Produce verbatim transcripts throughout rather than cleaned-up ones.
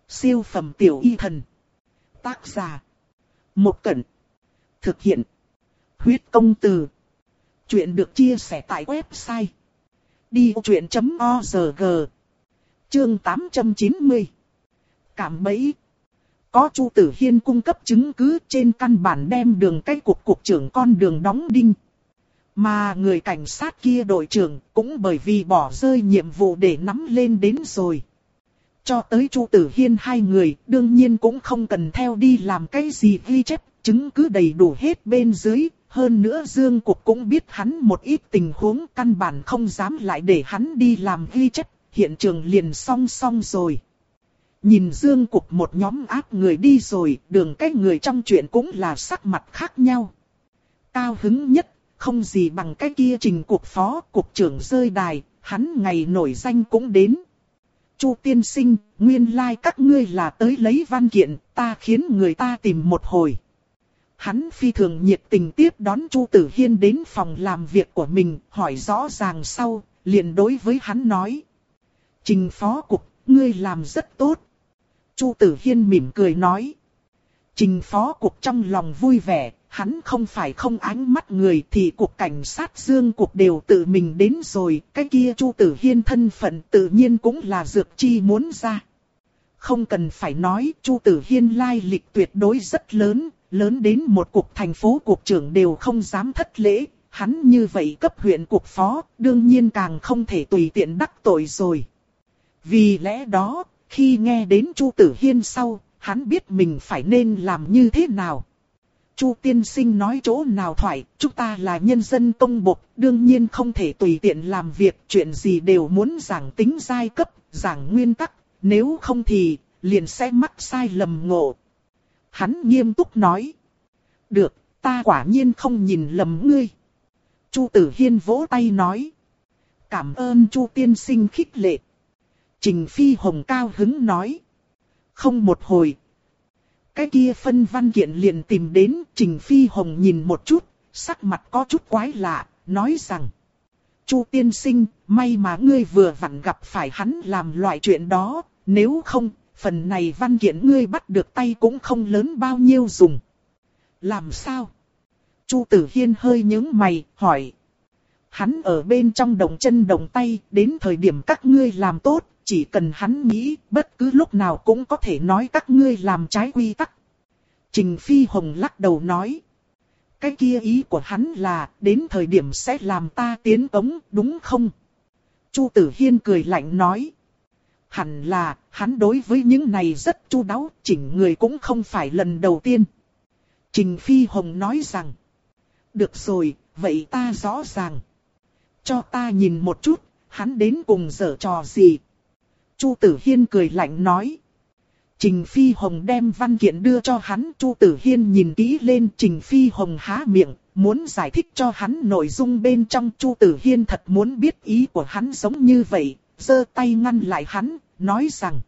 Siêu phẩm tiểu y thần. Tác giả. Một Cẩn. Thực hiện. Huyết công từ. Chuyện được chia sẻ tại website đi vô chuyện chấm org. Chương tám trăm chín mươi. Cảm bẫy. Có Chu Tử Hiên cung cấp chứng cứ, trên căn bản đem Đường Cái cục cục trưởng con đường đóng đinh. Mà người cảnh sát kia đội trưởng cũng bởi vì bỏ rơi nhiệm vụ để nắm lên đến rồi. Cho tới Chu Tử Hiên hai người, đương nhiên cũng không cần theo đi làm cái gì ghi chép, chứng cứ đầy đủ hết bên dưới. Hơn nữa Dương Cục cũng biết hắn một ít tình huống, căn bản không dám lại để hắn đi làm ghi chép, hiện trường liền xong xong rồi. Nhìn Dương Cục một nhóm áp người đi rồi, Đường Cái người trong chuyện cũng là sắc mặt khác nhau. Cao hứng nhất, không gì bằng cái kia Trình cục phó, cục trưởng rơi đài, hắn ngày nổi danh cũng đến. Chu tiên sinh, nguyên lai like các ngươi là tới lấy văn kiện, ta khiến người ta tìm một hồi. Hắn phi thường nhiệt tình tiếp đón Chu Tử Hiên đến phòng làm việc của mình, hỏi rõ ràng sau, liền đối với hắn nói. Trình phó cục, ngươi làm rất tốt. Chu Tử Hiên mỉm cười nói. Trình phó cục trong lòng vui vẻ, hắn không phải không ánh mắt người thì cục cảnh sát Dương Cục đều tự mình đến rồi, cái kia Chu Tử Hiên thân phận tự nhiên cũng là Dược Chi muốn ra. Không cần phải nói, Chu Tử Hiên lai lịch tuyệt đối rất lớn, lớn đến một cục thành phố cục trưởng đều không dám thất lễ, hắn như vậy cấp huyện cục phó, đương nhiên càng không thể tùy tiện đắc tội rồi. Vì lẽ đó, khi nghe đến Chu Tử Hiên sau, hắn biết mình phải nên làm như thế nào. Chu tiên sinh nói chỗ nào thoại, chúng ta là nhân dân công bộc, đương nhiên không thể tùy tiện làm việc, chuyện gì đều muốn giảng tính giai cấp, giảng nguyên tắc, nếu không thì liền sẽ mắc sai lầm ngộ. Hắn nghiêm túc nói. Được, ta quả nhiên không nhìn lầm ngươi. Chu Tử Hiên vỗ tay nói. Cảm ơn Chu tiên sinh khích lệ. Trình Phi Hồng cao hứng nói. Không một hồi. Cái kia phân văn kiện liền tìm đến, Trình Phi Hồng nhìn một chút, sắc mặt có chút quái lạ, nói rằng. Chu tiên sinh, may mà ngươi vừa vặn gặp phải hắn làm loại chuyện đó, nếu không, phần này văn kiện ngươi bắt được tay cũng không lớn bao nhiêu dùng. Làm sao? Chu Tử Hiên hơi nhướng mày, hỏi. Hắn ở bên trong động chân động tay, đến thời điểm các ngươi làm tốt, chỉ cần hắn nghĩ, bất cứ lúc nào cũng có thể nói các ngươi làm trái quy tắc. Trình Phi Hồng lắc đầu nói. Cái kia ý của hắn là, đến thời điểm sẽ làm ta tiến cống, đúng không? Chu Tử Hiên cười lạnh nói. Hẳn là, hắn đối với những này rất chu đáo, chỉnh người cũng không phải lần đầu tiên. Trình Phi Hồng nói rằng. Được rồi, vậy ta rõ ràng. Cho ta nhìn một chút, hắn đến cùng giở trò gì? Chu Tử Hiên cười lạnh nói. Trình Phi Hồng đem văn kiện đưa cho hắn, Chu Tử Hiên nhìn kỹ lên, Trình Phi Hồng há miệng, muốn giải thích cho hắn nội dung bên trong. Chu Tử Hiên thật muốn biết ý của hắn giống như vậy, giơ tay ngăn lại hắn, nói rằng.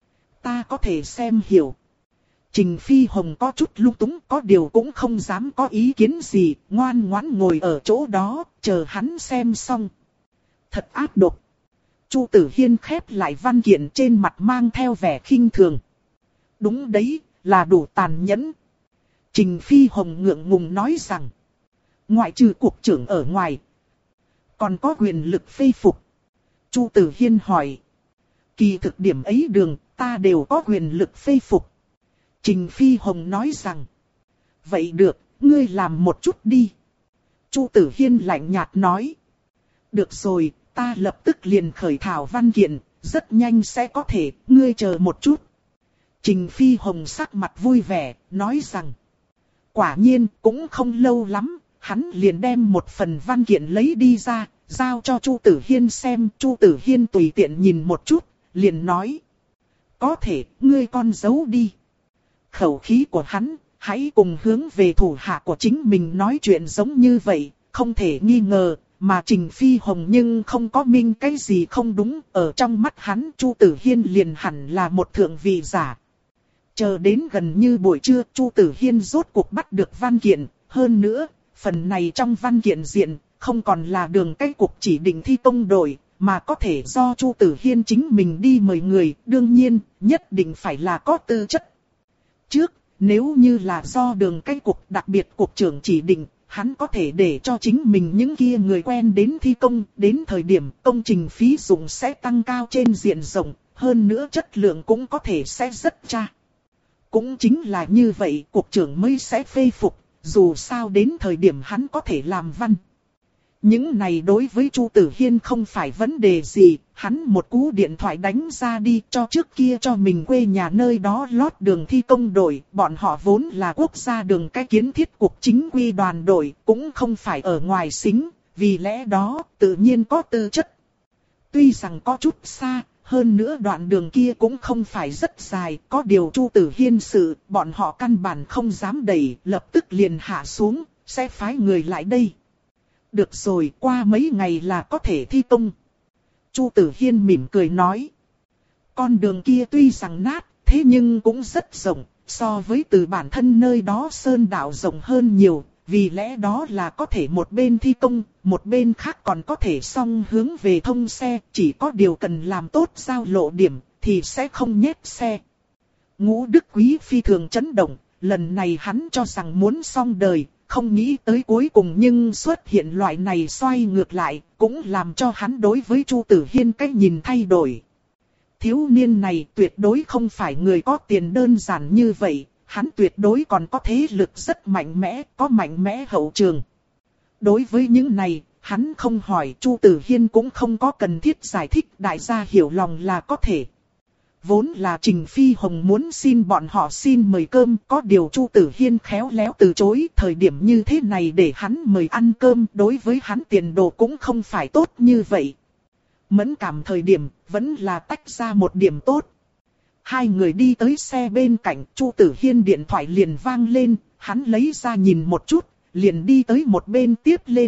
Ta có thể xem hiểu. Trình Phi Hồng có chút lung túng, có điều cũng không dám có ý kiến gì, ngoan ngoãn ngồi ở chỗ đó, chờ hắn xem xong. Thật ác độc. Chu Tử Hiên khép lại văn kiện, trên mặt mang theo vẻ khinh thường. Đúng đấy, là đủ tàn nhẫn. Trình Phi Hồng ngượng ngùng nói rằng. Ngoại trừ cục trưởng ở ngoài, còn có quyền lực phê phục. Chu Tử Hiên hỏi. Kỳ thực điểm ấy đường, ta đều có quyền lực phê phục. Trình Phi Hồng nói rằng. Vậy được, ngươi làm một chút đi. Chu Tử Hiên lạnh nhạt nói. Được rồi, ta lập tức liền khởi thảo văn kiện, rất nhanh sẽ có thể, ngươi chờ một chút. Trình Phi Hồng sắc mặt vui vẻ, nói rằng. Quả nhiên, cũng không lâu lắm, hắn liền đem một phần văn kiện lấy đi ra, giao cho Chu Tử Hiên xem. Chu Tử Hiên tùy tiện nhìn một chút, liền nói. Có thể, ngươi con giấu đi. Khẩu khí của hắn, hãy cùng hướng về thủ hạ của chính mình nói chuyện giống như vậy, không thể nghi ngờ. Mà Trình Phi Hồng nhưng không có minh cái gì không đúng, ở trong mắt hắn Chu Tử Hiên liền hẳn là một thượng vị giả. Chờ đến gần như buổi trưa, Chu Tử Hiên rốt cuộc bắt được văn kiện, hơn nữa, phần này trong văn kiện diện, không còn là Đường Cái cục chỉ định thi công đội, mà có thể do Chu Tử Hiên chính mình đi mời người, đương nhiên, nhất định phải là có tư chất. Trước, nếu như là do Đường Cái Cục đặc biệt cục trưởng chỉ định, hắn có thể để cho chính mình những kia người quen đến thi công, đến thời điểm công trình phí dụng sẽ tăng cao trên diện rộng, hơn nữa chất lượng cũng có thể sẽ rất cha. Cũng chính là như vậy, cục trưởng mới sẽ phê phục, dù sao đến thời điểm hắn có thể làm văn. Những này đối với Chu Tử Hiên không phải vấn đề gì, hắn một cú điện thoại đánh ra đi cho trước kia cho mình quê nhà nơi đó lót đường thi công đội, bọn họ vốn là quốc gia đường cái kiến thiết cục chính quy đoàn đội, cũng không phải ở ngoài xính, vì lẽ đó tự nhiên có tư chất. Tuy rằng có chút xa, hơn nữa đoạn đường kia cũng không phải rất dài, có điều Chu Tử Hiên sự, bọn họ căn bản không dám đẩy, lập tức liền hạ xuống, sẽ phái người lại đây. Được rồi, qua mấy ngày là có thể thi công. Chu Tử Hiên mỉm cười nói. Con đường kia tuy rằng nát, thế nhưng cũng rất rộng, so với từ bản thân nơi đó sơn đạo rộng hơn nhiều, vì lẽ đó là có thể một bên thi công, một bên khác còn có thể song hướng về thông xe, chỉ có điều cần làm tốt giao lộ điểm, thì sẽ không nhét xe. Ngũ Đức Quý phi thường chấn động, lần này hắn cho rằng muốn xong đời. Không nghĩ tới cuối cùng nhưng xuất hiện loại này xoay ngược lại, cũng làm cho hắn đối với Chu Tử Hiên cách nhìn thay đổi. Thiếu niên này tuyệt đối không phải người có tiền đơn giản như vậy, hắn tuyệt đối còn có thế lực rất mạnh mẽ, có mạnh mẽ hậu trường. Đối với những này, hắn không hỏi, Chu Tử Hiên cũng không có cần thiết giải thích, đại gia hiểu lòng là có thể. Vốn là Trình Phi Hồng muốn xin bọn họ xin mời cơm, có điều Chu Tử Hiên khéo léo từ chối, thời điểm như thế này để hắn mời ăn cơm, đối với hắn tiền đồ cũng không phải tốt như vậy. Mẫn cảm thời điểm, vẫn là tách ra một điểm tốt. Hai người đi tới xe bên cạnh, Chu Tử Hiên điện thoại liền vang lên, hắn lấy ra nhìn một chút, liền đi tới một bên tiếp lên.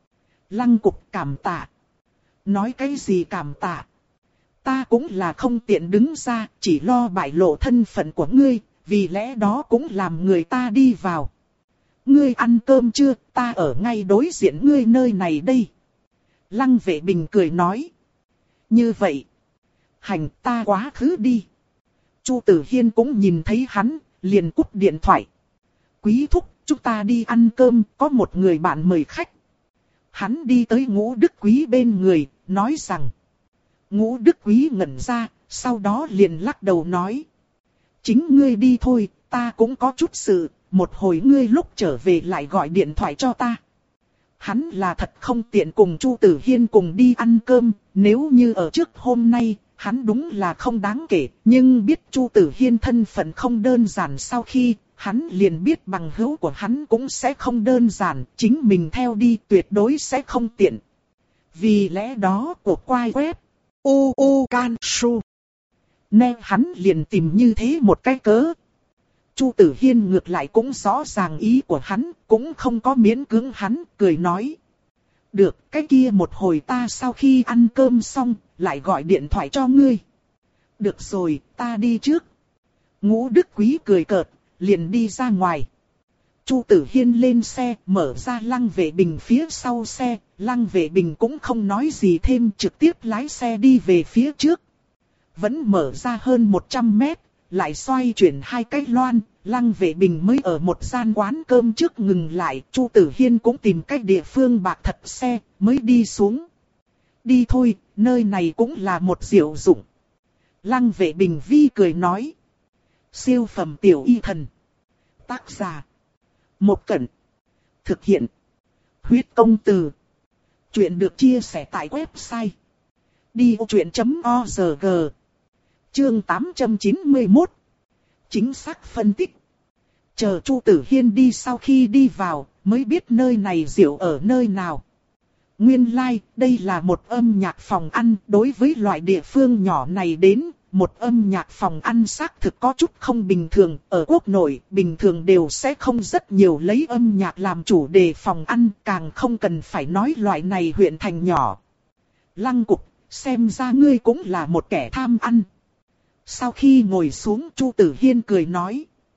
Lăng Cục cảm tạ. Nói cái gì cảm tạ? Ta cũng là không tiện đứng ra, chỉ lo bại lộ thân phận của ngươi, vì lẽ đó cũng làm người ta đi vào. Ngươi ăn cơm chưa, ta ở ngay đối diện ngươi nơi này đây. Lăng Vệ Bình cười nói. Như vậy, hành ta quá khứ đi. Chu Tử Hiên cũng nhìn thấy hắn, liền cúp điện thoại. Quý thúc, chúng ta đi ăn cơm, có một người bạn mời khách. Hắn đi tới Ngũ Đức Quý bên người, nói rằng. Ngũ Đức Quý ngẩn ra, sau đó liền lắc đầu nói. Chính ngươi đi thôi, ta cũng có chút sự, một hồi ngươi lúc trở về lại gọi điện thoại cho ta. Hắn là thật không tiện cùng Chu Tử Hiên cùng đi ăn cơm, nếu như ở trước hôm nay, hắn đúng là không đáng kể, nhưng biết Chu Tử Hiên thân phận không đơn giản sau khi, hắn liền biết bằng hữu của hắn cũng sẽ không đơn giản, chính mình theo đi tuyệt đối sẽ không tiện. Vì lẽ đó của quai web, u u can su, nè hắn liền tìm như thế một cái cớ. Chu Tử Hiên ngược lại cũng rõ ràng ý của hắn, cũng không có miễn cưỡng hắn, cười nói. Được, cái kia một hồi ta sau khi ăn cơm xong, lại gọi điện thoại cho ngươi. Được rồi, ta đi trước. Ngũ Đức Quý cười cợt, liền đi ra ngoài. Chu Tử Hiên lên xe, mở ra Lăng Vệ Bình phía sau xe, Lăng Vệ Bình cũng không nói gì thêm, trực tiếp lái xe đi về phía trước. Vẫn mở ra hơn một trăm mét, lại xoay chuyển hai cái loan, Lăng Vệ Bình mới ở một gian quán cơm trước ngừng lại, Chu Tử Hiên cũng tìm cách địa phương bạc thật xe, mới đi xuống. Đi thôi, nơi này cũng là một diệu dụng. Lăng Vệ Bình vi cười nói. Siêu phẩm tiểu y thần. Tác giả. Một Cẩn. Thực hiện. Huyết công từ. Chuyện được chia sẻ tại website. đi ô chuyện chấm org. Chương tám trăm chín mươi mốt. Chính xác phân tích. Chờ Chu Tử Hiên đi sau khi đi vào, mới biết nơi này diệu ở nơi nào. Nguyên lai, like, đây là một âm nhạc phòng ăn, đối với loại địa phương nhỏ này đến, một âm nhạc phòng ăn xác thực có chút không bình thường, ở quốc nội, bình thường đều sẽ không rất nhiều lấy âm nhạc làm chủ đề phòng ăn, càng không cần phải nói loại này huyện thành nhỏ. Lăng Cục, xem ra ngươi cũng là một kẻ tham ăn. Sau khi ngồi xuống, Chu Tử Hiên cười nói.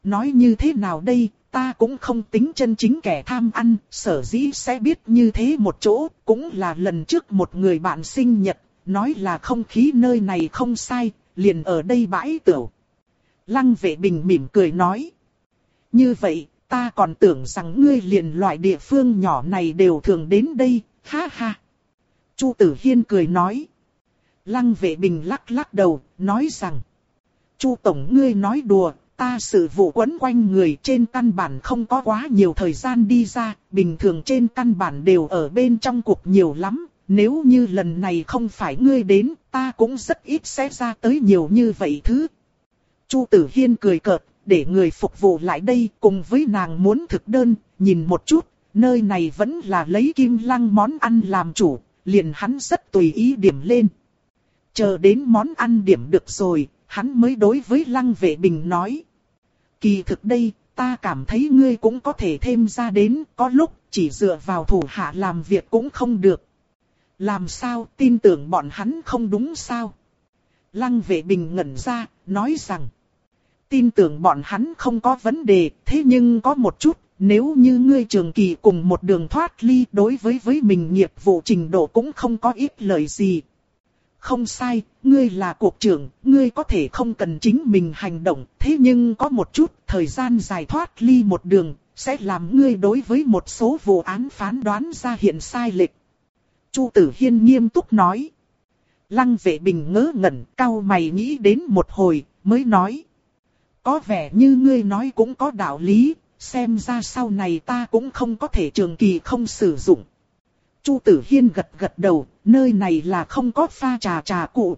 Nói như thế nào đây, ta cũng không tính chân chính kẻ tham ăn, sở dĩ sẽ biết như thế một chỗ, cũng là lần trước một người bạn sinh nhật, nói là không khí nơi này không sai, liền ở đây bãi tửu. Lăng Vệ Bình mỉm cười nói. Như vậy, ta còn tưởng rằng ngươi liền loại địa phương nhỏ này đều thường đến đây, ha ha. Chu Tử Hiên cười nói. Lăng Vệ Bình lắc lắc đầu, nói rằng. Chu Tổng ngươi nói đùa, ta sự vụ quấn quanh người trên căn bản không có quá nhiều thời gian đi ra, bình thường trên căn bản đều ở bên trong cuộc nhiều lắm. Nếu như lần này không phải ngươi đến, ta cũng rất ít sẽ ra tới nhiều như vậy thứ. Chu Tử Hiên cười cợt, để người phục vụ lại đây cùng với nàng muốn thực đơn, nhìn một chút, nơi này vẫn là lấy Kim Lăng món ăn làm chủ, liền hắn rất tùy ý điểm lên. Chờ đến món ăn điểm được rồi, hắn mới đối với Lăng Vệ Bình nói. Kỳ thực đây, ta cảm thấy ngươi cũng có thể thêm ra đến, có lúc chỉ dựa vào thủ hạ làm việc cũng không được. Làm sao tin tưởng bọn hắn không đúng sao? Lăng Vệ Bình ngẩn ra, nói rằng. Tin tưởng bọn hắn không có vấn đề, thế nhưng có một chút, nếu như ngươi trường kỳ cùng một đường thoát ly đối với với mình nghiệp vụ trình độ cũng không có ít lời gì. Không sai, ngươi là cuộc trưởng, ngươi có thể không cần chính mình hành động, thế nhưng có một chút thời gian dài thoát ly một đường, sẽ làm ngươi đối với một số vụ án phán đoán ra hiện sai lệch. Chu Tử Hiên nghiêm túc nói. Lăng Vệ Bình ngớ ngẩn, cau mày nghĩ đến một hồi, mới nói. Có vẻ như ngươi nói cũng có đạo lý, xem ra sau này ta cũng không có thể trường kỳ không sử dụng. Chu Tử Hiên gật gật đầu, nơi này là không có pha trà trà cụ.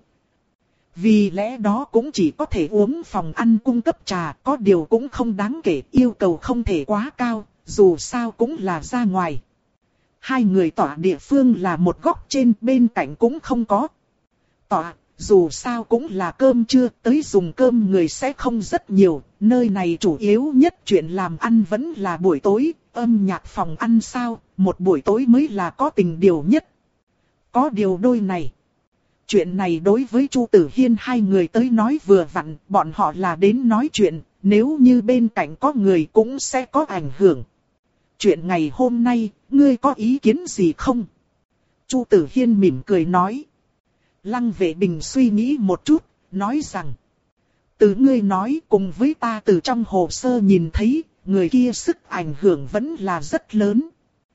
Vì lẽ đó cũng chỉ có thể uống phòng ăn cung cấp trà, có điều cũng không đáng kể, yêu cầu không thể quá cao, dù sao cũng là ra ngoài. Hai người tọa địa phương là một góc trên, bên cạnh cũng không có. Tọa, dù sao cũng là cơm trưa, tới dùng cơm người sẽ không rất nhiều, nơi này chủ yếu nhất chuyện làm ăn vẫn là buổi tối, âm nhạc phòng ăn sao, một buổi tối mới là có tình điều nhất. Có điều đôi này. Chuyện này đối với Chu Tử Hiên hai người tới nói vừa vặn, bọn họ là đến nói chuyện, nếu như bên cạnh có người cũng sẽ có ảnh hưởng. Chuyện ngày hôm nay, ngươi có ý kiến gì không? Chu Tử Hiên mỉm cười nói. Lăng Vệ Bình suy nghĩ một chút, nói rằng. Từ ngươi nói cùng với ta từ trong hồ sơ nhìn thấy, người kia sức ảnh hưởng vẫn là rất lớn.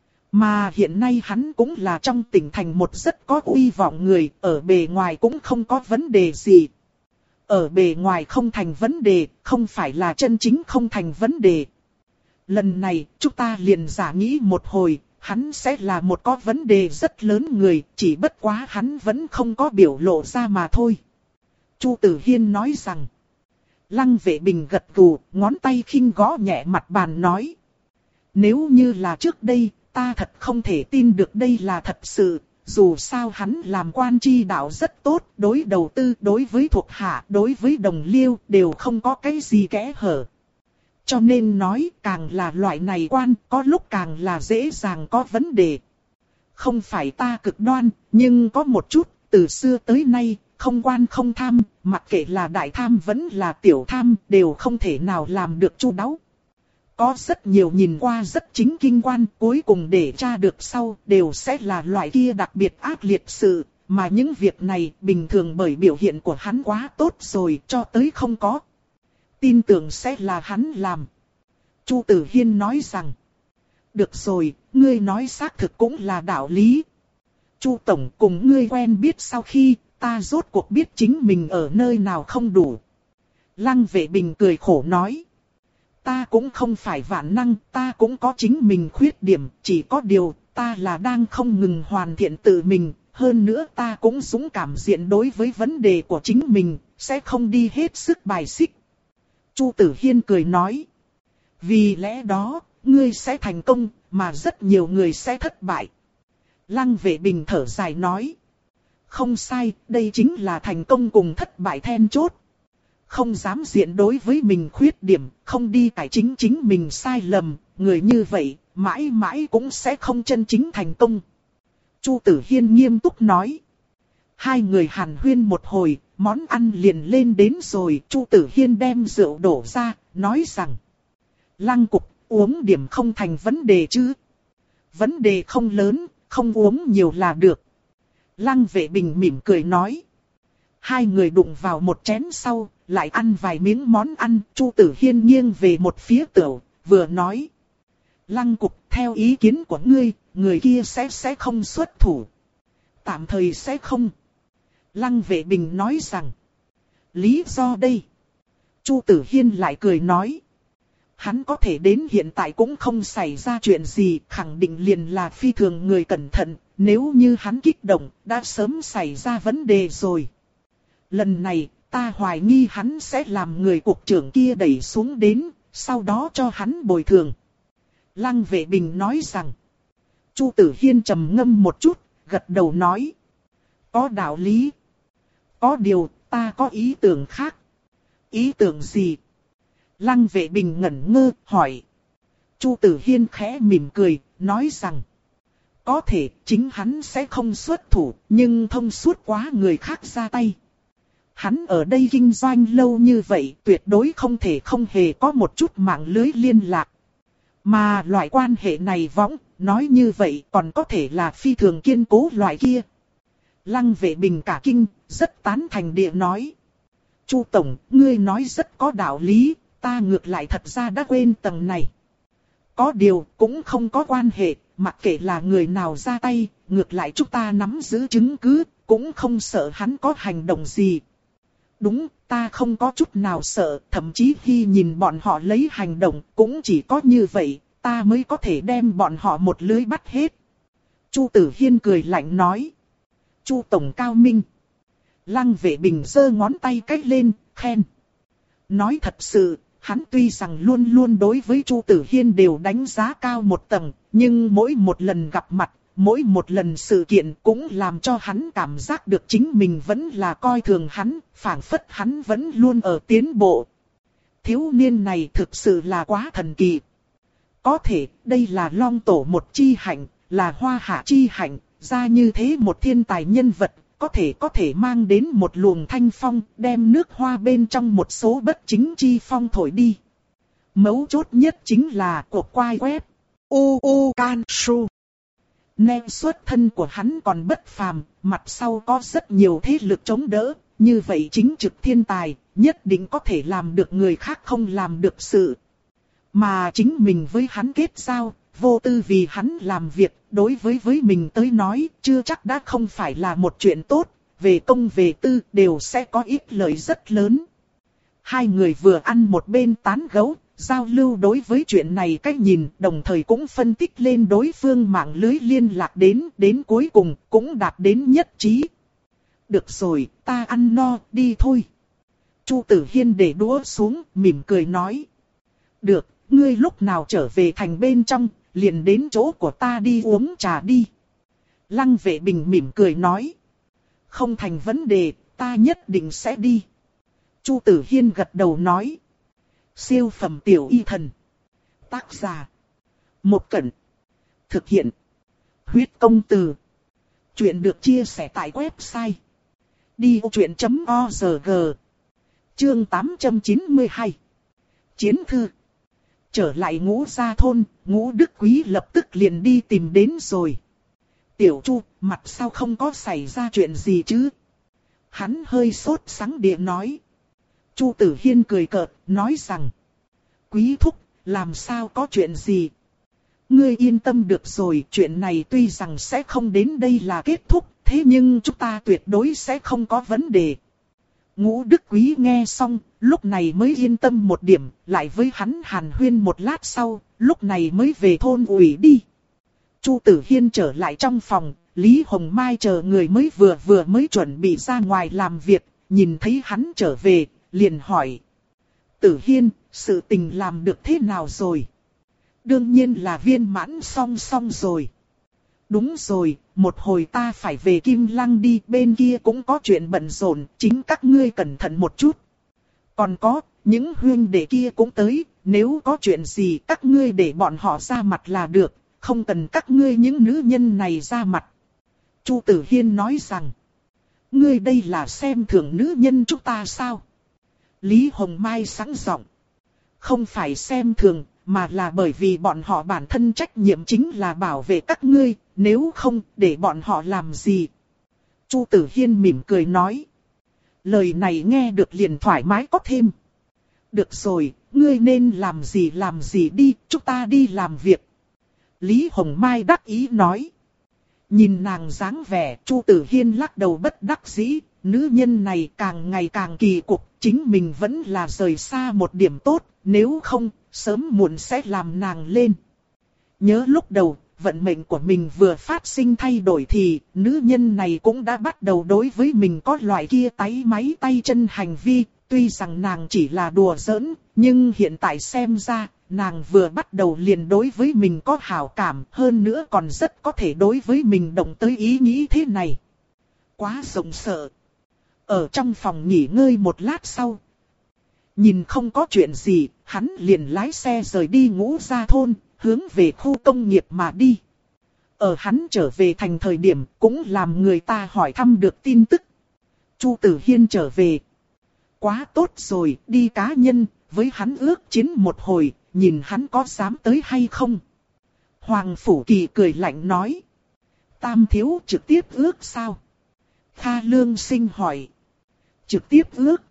Mà hiện nay hắn cũng là trong tỉnh thành một rất có uy vọng người, ở bề ngoài cũng không có vấn đề gì. Ở bề ngoài không thành vấn đề, không phải là chân chính không thành vấn đề. Lần này, chúng ta liền giả nghĩ một hồi, hắn sẽ là một có vấn đề rất lớn người, chỉ bất quá hắn vẫn không có biểu lộ ra mà thôi. Chu Tử Hiên nói rằng. Lăng Vệ Bình gật gù, ngón tay khinh gõ nhẹ mặt bàn nói. Nếu như là trước đây, ta thật không thể tin được đây là thật sự, dù sao hắn làm quan tri đạo rất tốt, đối đầu tư, đối với thuộc hạ, đối với đồng liêu, đều không có cái gì kẽ hở. Cho nên nói càng là loại này quan, có lúc càng là dễ dàng có vấn đề. Không phải ta cực đoan, nhưng có một chút, từ xưa tới nay, không quan không tham, mặc kệ là đại tham vẫn là tiểu tham, đều không thể nào làm được chu đáo. Có rất nhiều nhìn qua rất chính kinh quan, cuối cùng để tra được sau, đều sẽ là loại kia đặc biệt ác liệt sự, mà những việc này bình thường bởi biểu hiện của hắn quá tốt rồi, cho tới không có. Tin tưởng sẽ là hắn làm. Chu Tử Hiên nói rằng. Được rồi, ngươi nói xác thực cũng là đạo lý. Chu Tổng cùng ngươi quen biết sau khi, ta rốt cuộc biết chính mình ở nơi nào không đủ. Lăng Vệ Bình cười khổ nói. Ta cũng không phải vạn năng, ta cũng có chính mình khuyết điểm, chỉ có điều, ta là đang không ngừng hoàn thiện tự mình, hơn nữa ta cũng dũng cảm diện đối với vấn đề của chính mình, sẽ không đi hết sức bài xích. Chu Tử Hiên cười nói. Vì lẽ đó, ngươi sẽ thành công, mà rất nhiều người sẽ thất bại. Lăng Vệ Bình thở dài nói. Không sai, đây chính là thành công cùng thất bại then chốt. Không dám diện đối với mình khuyết điểm, không đi cải chính chính mình sai lầm, người như vậy, mãi mãi cũng sẽ không chân chính thành công. Chu Tử Hiên nghiêm túc nói. Hai người hàn huyên một hồi, món ăn liền lên đến rồi, Chu Tử Hiên đem rượu đổ ra, nói rằng. Lăng cục, uống điểm không thành vấn đề chứ. Vấn đề không lớn, không uống nhiều là được. Lăng Vệ Bình mỉm cười nói. Hai người đụng vào một chén sau, lại ăn vài miếng món ăn. Chu Tử Hiên nghiêng về một phía tửu, vừa nói. Lăng cục, theo ý kiến của ngươi, người kia sẽ sẽ không xuất thủ. Tạm thời sẽ không. Lăng Vệ Bình nói rằng. Lý do đây. Chu Tử Hiên lại cười nói. Hắn có thể đến hiện tại cũng không xảy ra chuyện gì, khẳng định liền là phi thường người cẩn thận, nếu như hắn kích động, đã sớm xảy ra vấn đề rồi. Lần này, ta hoài nghi hắn sẽ làm người cục trưởng kia đẩy xuống đến, sau đó cho hắn bồi thường. Lăng Vệ Bình nói rằng. Chu Tử Hiên trầm ngâm một chút, gật đầu nói. Có đạo lý. Có điều, ta có ý tưởng khác. Ý tưởng gì? Lăng Vệ Bình ngẩn ngơ, hỏi. Chu Tử Hiên khẽ mỉm cười, nói rằng. Có thể, chính hắn sẽ không xuất thủ, nhưng thông suốt quá người khác ra tay. Hắn ở đây kinh doanh lâu như vậy, tuyệt đối không thể không hề có một chút mạng lưới liên lạc. Mà loại quan hệ này võng, nói như vậy còn có thể là phi thường kiên cố loại kia. Lăng Vệ Bình cả kinh, rất tán thành địa nói. Chu Tổng, ngươi nói rất có đạo lý, ta ngược lại thật ra đã quên tầng này. Có điều, cũng không có quan hệ, mặc kệ là người nào ra tay, ngược lại chúng ta nắm giữ chứng cứ, cũng không sợ hắn có hành động gì. Đúng, ta không có chút nào sợ, thậm chí khi nhìn bọn họ lấy hành động, cũng chỉ có như vậy, ta mới có thể đem bọn họ một lưới bắt hết. Chu Tử Hiên cười lạnh nói. Chu Tổng cao minh. Lăng Vệ Bình giơ ngón tay cách lên, khen. Nói thật sự, hắn tuy rằng luôn luôn đối với Chu Tử Hiên đều đánh giá cao một tầng, nhưng mỗi một lần gặp mặt, mỗi một lần sự kiện cũng làm cho hắn cảm giác được chính mình vẫn là coi thường hắn, phảng phất hắn vẫn luôn ở tiến bộ. Thiếu niên này thực sự là quá thần kỳ. Có thể, đây là Long Tổ một chi hạnh, là Hoa Hạ chi hạnh, ra như thế một thiên tài nhân vật, có thể có thể mang đến một luồng thanh phong, đem nước Hoa bên trong một số bất chính chi phong thổi đi. Mấu chốt nhất chính là cuộc quay web. U U Can Su. Nên xuất thân của hắn còn bất phàm, mặt sau có rất nhiều thế lực chống đỡ, như vậy chính trực thiên tài, nhất định có thể làm được người khác không làm được sự. Mà chính mình với hắn kết giao, vô tư vì hắn làm việc, đối với với mình tới nói, chưa chắc đã không phải là một chuyện tốt, về công về tư đều sẽ có ít lợi rất lớn. Hai người vừa ăn một bên tán gẫu, giao lưu đối với chuyện này cách nhìn, đồng thời cũng phân tích lên đối phương mạng lưới liên lạc đến, đến cuối cùng cũng đạt đến nhất trí. Được rồi, ta ăn no, đi thôi. Chu Tử Hiên để đũa xuống, mỉm cười nói. Được, ngươi lúc nào trở về thành bên trong, liền đến chỗ của ta đi uống trà đi. Lăng Vệ Bình mỉm cười nói. Không thành vấn đề, ta nhất định sẽ đi. Chu Tử Hiên gật đầu nói. Siêu phẩm tiểu y thần. Tác giả. Một Cẩn. Thực hiện. Huyết công từ. Chuyện được chia sẻ tại website. đi ô chuyện chấm org. Chương tám trăm chín mươi hai. Chiến thư. Trở lại Ngũ Gia thôn, Ngũ Đức Quý lập tức liền đi tìm đến rồi. Tiểu Chu, mặt sao không có xảy ra chuyện gì chứ? Hắn hơi sốt sắng địa nói. Chu Tử Hiên cười cợt, nói rằng. Quý thúc, làm sao có chuyện gì? Ngươi yên tâm được rồi, chuyện này tuy rằng sẽ không đến đây là kết thúc, thế nhưng chúng ta tuyệt đối sẽ không có vấn đề. Ngũ Đức Quý nghe xong, lúc này mới yên tâm một điểm, lại với hắn hàn huyên một lát sau, lúc này mới về thôn ủy đi. Chu Tử Hiên trở lại trong phòng, Lý Hồng Mai chờ người mới vừa vừa mới chuẩn bị ra ngoài làm việc, nhìn thấy hắn trở về, liền hỏi. Tử Hiên, sự tình làm được thế nào rồi? Đương nhiên là viên mãn song song rồi. Đúng rồi, một hồi ta phải về Kim Lăng đi, bên kia cũng có chuyện bận rộn, chính các ngươi cẩn thận một chút. Còn có, những huynh đệ kia cũng tới, nếu có chuyện gì các ngươi để bọn họ ra mặt là được, không cần các ngươi những nữ nhân này ra mặt. Chu Tử Hiên nói rằng, ngươi đây là xem thường nữ nhân chúng ta sao? Lý Hồng Mai sẵn giọng. Không phải xem thường, mà là bởi vì bọn họ bản thân trách nhiệm chính là bảo vệ các ngươi, nếu không, để bọn họ làm gì? Chu Tử Hiên mỉm cười nói. Lời này nghe được liền thoải mái có thêm. Được rồi, ngươi nên làm gì làm gì đi, chúng ta đi làm việc. Lý Hồng Mai đắc ý nói. Nhìn nàng dáng vẻ, Chu Tử Hiên lắc đầu bất đắc dĩ, nữ nhân này càng ngày càng kỳ cục, chính mình vẫn là rời xa một điểm tốt, nếu không, sớm muộn sẽ làm nàng lên. Nhớ lúc đầu, vận mệnh của mình vừa phát sinh thay đổi thì, nữ nhân này cũng đã bắt đầu đối với mình có loại kia táy máy tay chân hành vi, tuy rằng nàng chỉ là đùa giỡn, nhưng hiện tại xem ra, nàng vừa bắt đầu liền đối với mình có hảo cảm, hơn nữa còn rất có thể đối với mình động tới ý nghĩ thế này. Quá rộng sợ. Ở trong phòng nghỉ ngơi một lát sau. Nhìn không có chuyện gì, hắn liền lái xe rời đi Ngũ Gia thôn, hướng về khu công nghiệp mà đi. Ở hắn trở về thành thời điểm cũng làm người ta hỏi thăm được tin tức. Chu Tử Hiên trở về. Quá tốt rồi, đi cá nhân, với hắn ước chiến một hồi, nhìn hắn có dám tới hay không. Hoàng Phủ Kỳ cười lạnh nói. Tam thiếu trực tiếp ước sao? Kha Lương Sinh hỏi. Trực tiếp ước.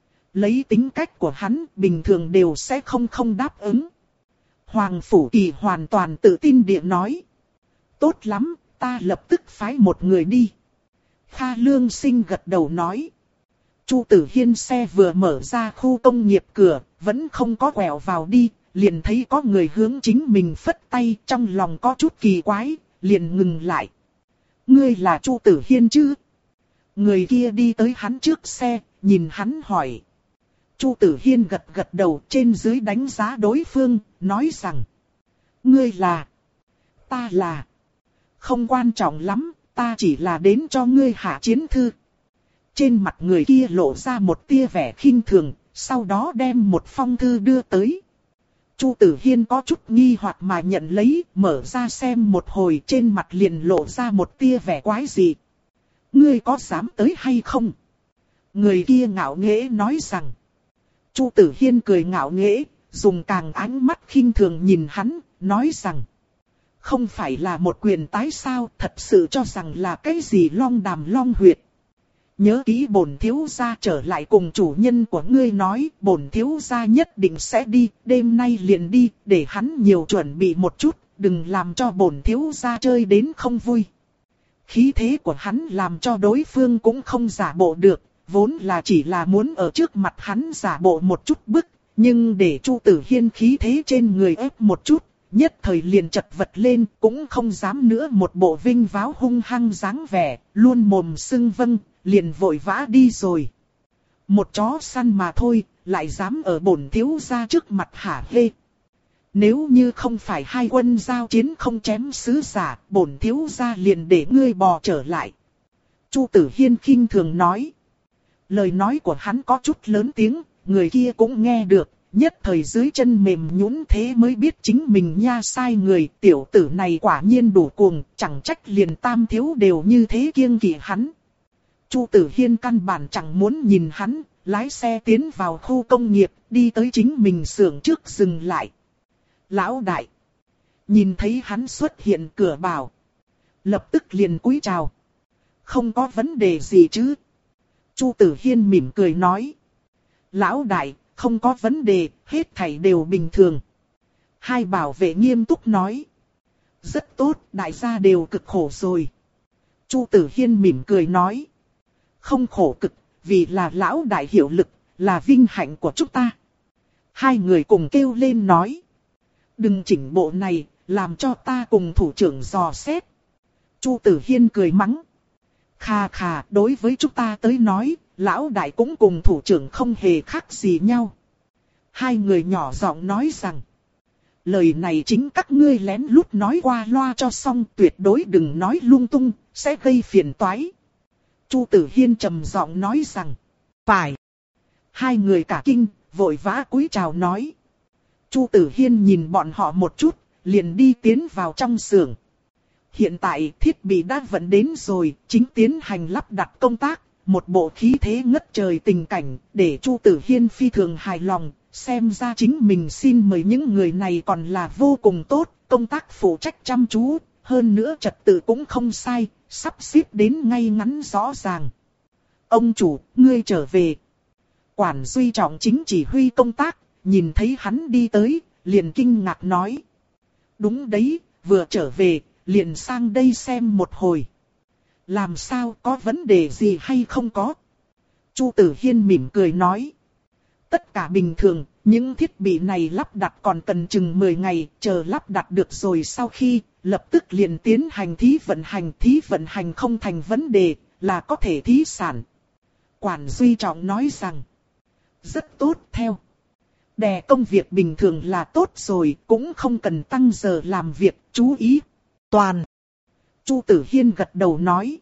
Lấy tính cách của hắn, bình thường đều sẽ không không đáp ứng. Hoàng Phủ Kỳ hoàn toàn tự tin địa nói. Tốt lắm, ta lập tức phái một người đi. Kha Lương Sinh gật đầu nói. Chu Tử Hiên xe vừa mở ra khu công nghiệp cửa, vẫn không có quẹo vào đi, liền thấy có người hướng chính mình phất tay, trong lòng có chút kỳ quái, liền ngừng lại. Ngươi là Chu Tử Hiên chứ? Người kia đi tới hắn trước xe, nhìn hắn hỏi. Chu Tử Hiên gật gật đầu, trên dưới đánh giá đối phương, nói rằng. Ngươi là... Ta là... Không quan trọng lắm, ta chỉ là đến cho ngươi hạ chiến thư. Trên mặt người kia lộ ra một tia vẻ khinh thường, sau đó đem một phong thư đưa tới. Chu Tử Hiên có chút nghi hoặc mà nhận lấy, mở ra xem một hồi, trên mặt liền lộ ra một tia vẻ quái dị. Ngươi có dám tới hay không? Người kia ngạo nghễ nói rằng. Chu Tử Hiên cười ngạo nghễ, dùng càng ánh mắt khinh thường nhìn hắn, nói rằng. Không phải là một quyền tái sao, thật sự cho rằng là cái gì long đàm long huyệt. Nhớ kỹ bổn thiếu gia trở lại cùng chủ nhân của ngươi nói, bổn thiếu gia nhất định sẽ đi, đêm nay liền đi, để hắn nhiều chuẩn bị một chút, đừng làm cho bổn thiếu gia chơi đến không vui. Khí thế của hắn làm cho đối phương cũng không giả bộ được, vốn là chỉ là muốn ở trước mặt hắn giả bộ một chút bức, nhưng để Chu Tử Hiên khí thế trên người ép một chút, nhất thời liền chật vật lên, cũng không dám nữa một bộ vinh váo hung hăng dáng vẻ, luôn mồm xưng vâng, liền vội vã đi rồi. Một chó săn mà thôi, lại dám ở bổn thiếu gia trước mặt hả hê. Nếu như không phải hai quân giao chiến không chém sứ giả, bổn thiếu gia liền để ngươi bò trở lại. Chu Tử Hiên khinh thường nói. Lời nói của hắn có chút lớn tiếng, người kia cũng nghe được, nhất thời dưới chân mềm nhũn thế mới biết chính mình nha sai người, tiểu tử này quả nhiên đủ cuồng, chẳng trách liền tam thiếu đều như thế kiêng kỵ hắn. Chu Tử Hiên căn bản chẳng muốn nhìn hắn, lái xe tiến vào khu công nghiệp, đi tới chính mình xưởng trước dừng lại. Lão đại, nhìn thấy hắn xuất hiện cửa bảo, lập tức liền cúi chào. Không có vấn đề gì chứ? Chu Tử Hiên mỉm cười nói. Lão đại, không có vấn đề, hết thảy đều bình thường. Hai bảo vệ nghiêm túc nói. Rất tốt, đại gia đều cực khổ rồi. Chu Tử Hiên mỉm cười nói. Không khổ cực, vì là lão đại hiệu lực, là vinh hạnh của chúng ta. Hai người cùng kêu lên nói. Đừng chỉnh bộ này, làm cho ta cùng thủ trưởng dò xét. Chu Tử Hiên cười mắng. Khà khà, đối với chúng ta tới nói, lão đại cũng cùng thủ trưởng không hề khác gì nhau. Hai người nhỏ giọng nói rằng. Lời này chính các ngươi lén lút nói qua loa cho xong, tuyệt đối đừng nói lung tung, sẽ gây phiền toái. Chu Tử Hiên trầm giọng nói rằng. Phải. Hai người cả kinh, vội vã cúi chào nói. Chu Tử Hiên nhìn bọn họ một chút, liền đi tiến vào trong xưởng. Hiện tại thiết bị đã vận đến rồi, chính tiến hành lắp đặt công tác, một bộ khí thế ngất trời tình cảnh, để Chu Tử Hiên phi thường hài lòng, Xem ra chính mình xin mời những người này còn là vô cùng tốt, công tác phụ trách chăm chú, hơn nữa trật tự cũng không sai, sắp xếp đến ngay ngắn rõ ràng. Ông chủ, ngươi trở về. Quản Duy Trọng chính chỉ huy công tác, nhìn thấy hắn đi tới, liền kinh ngạc nói. Đúng đấy, vừa trở về, liền sang đây xem một hồi. Làm sao, có vấn đề gì hay không có? Chu Tử Hiên mỉm cười nói. Tất cả bình thường, những thiết bị này lắp đặt còn cần chừng mười ngày, chờ lắp đặt được rồi sau khi, lập tức liền tiến hành thí vận hành. Thí vận hành không thành vấn đề, là có thể thí sản. Quản Duy Trọng nói rằng, rất tốt theo. Đè công việc bình thường là tốt rồi, cũng không cần tăng giờ làm việc, chú ý. Toàn. Chu Tử Hiên gật đầu nói.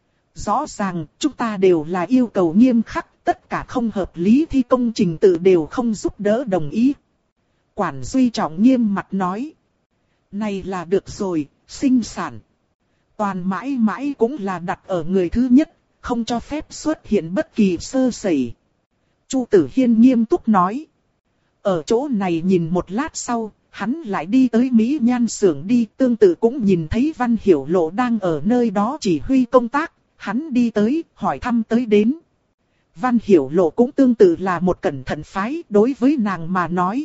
Rõ ràng, chúng ta đều là yêu cầu nghiêm khắc, tất cả không hợp lý thi công trình tự đều không giúp đỡ đồng ý. Quản Duy Trọng nghiêm mặt nói. Này là được rồi, sinh sản. Toàn mãi mãi cũng là đặt ở người thứ nhất, không cho phép xuất hiện bất kỳ sơ sẩy. Chu Tử Hiên nghiêm túc nói. Ở chỗ này nhìn một lát sau, hắn lại đi tới Mỹ Nhan xưởng đi, tương tự cũng nhìn thấy Văn Hiểu Lộ đang ở nơi đó chỉ huy công tác, hắn đi tới, hỏi thăm tới đến. Văn Hiểu Lộ cũng tương tự là một cẩn thận phái, đối với nàng mà nói.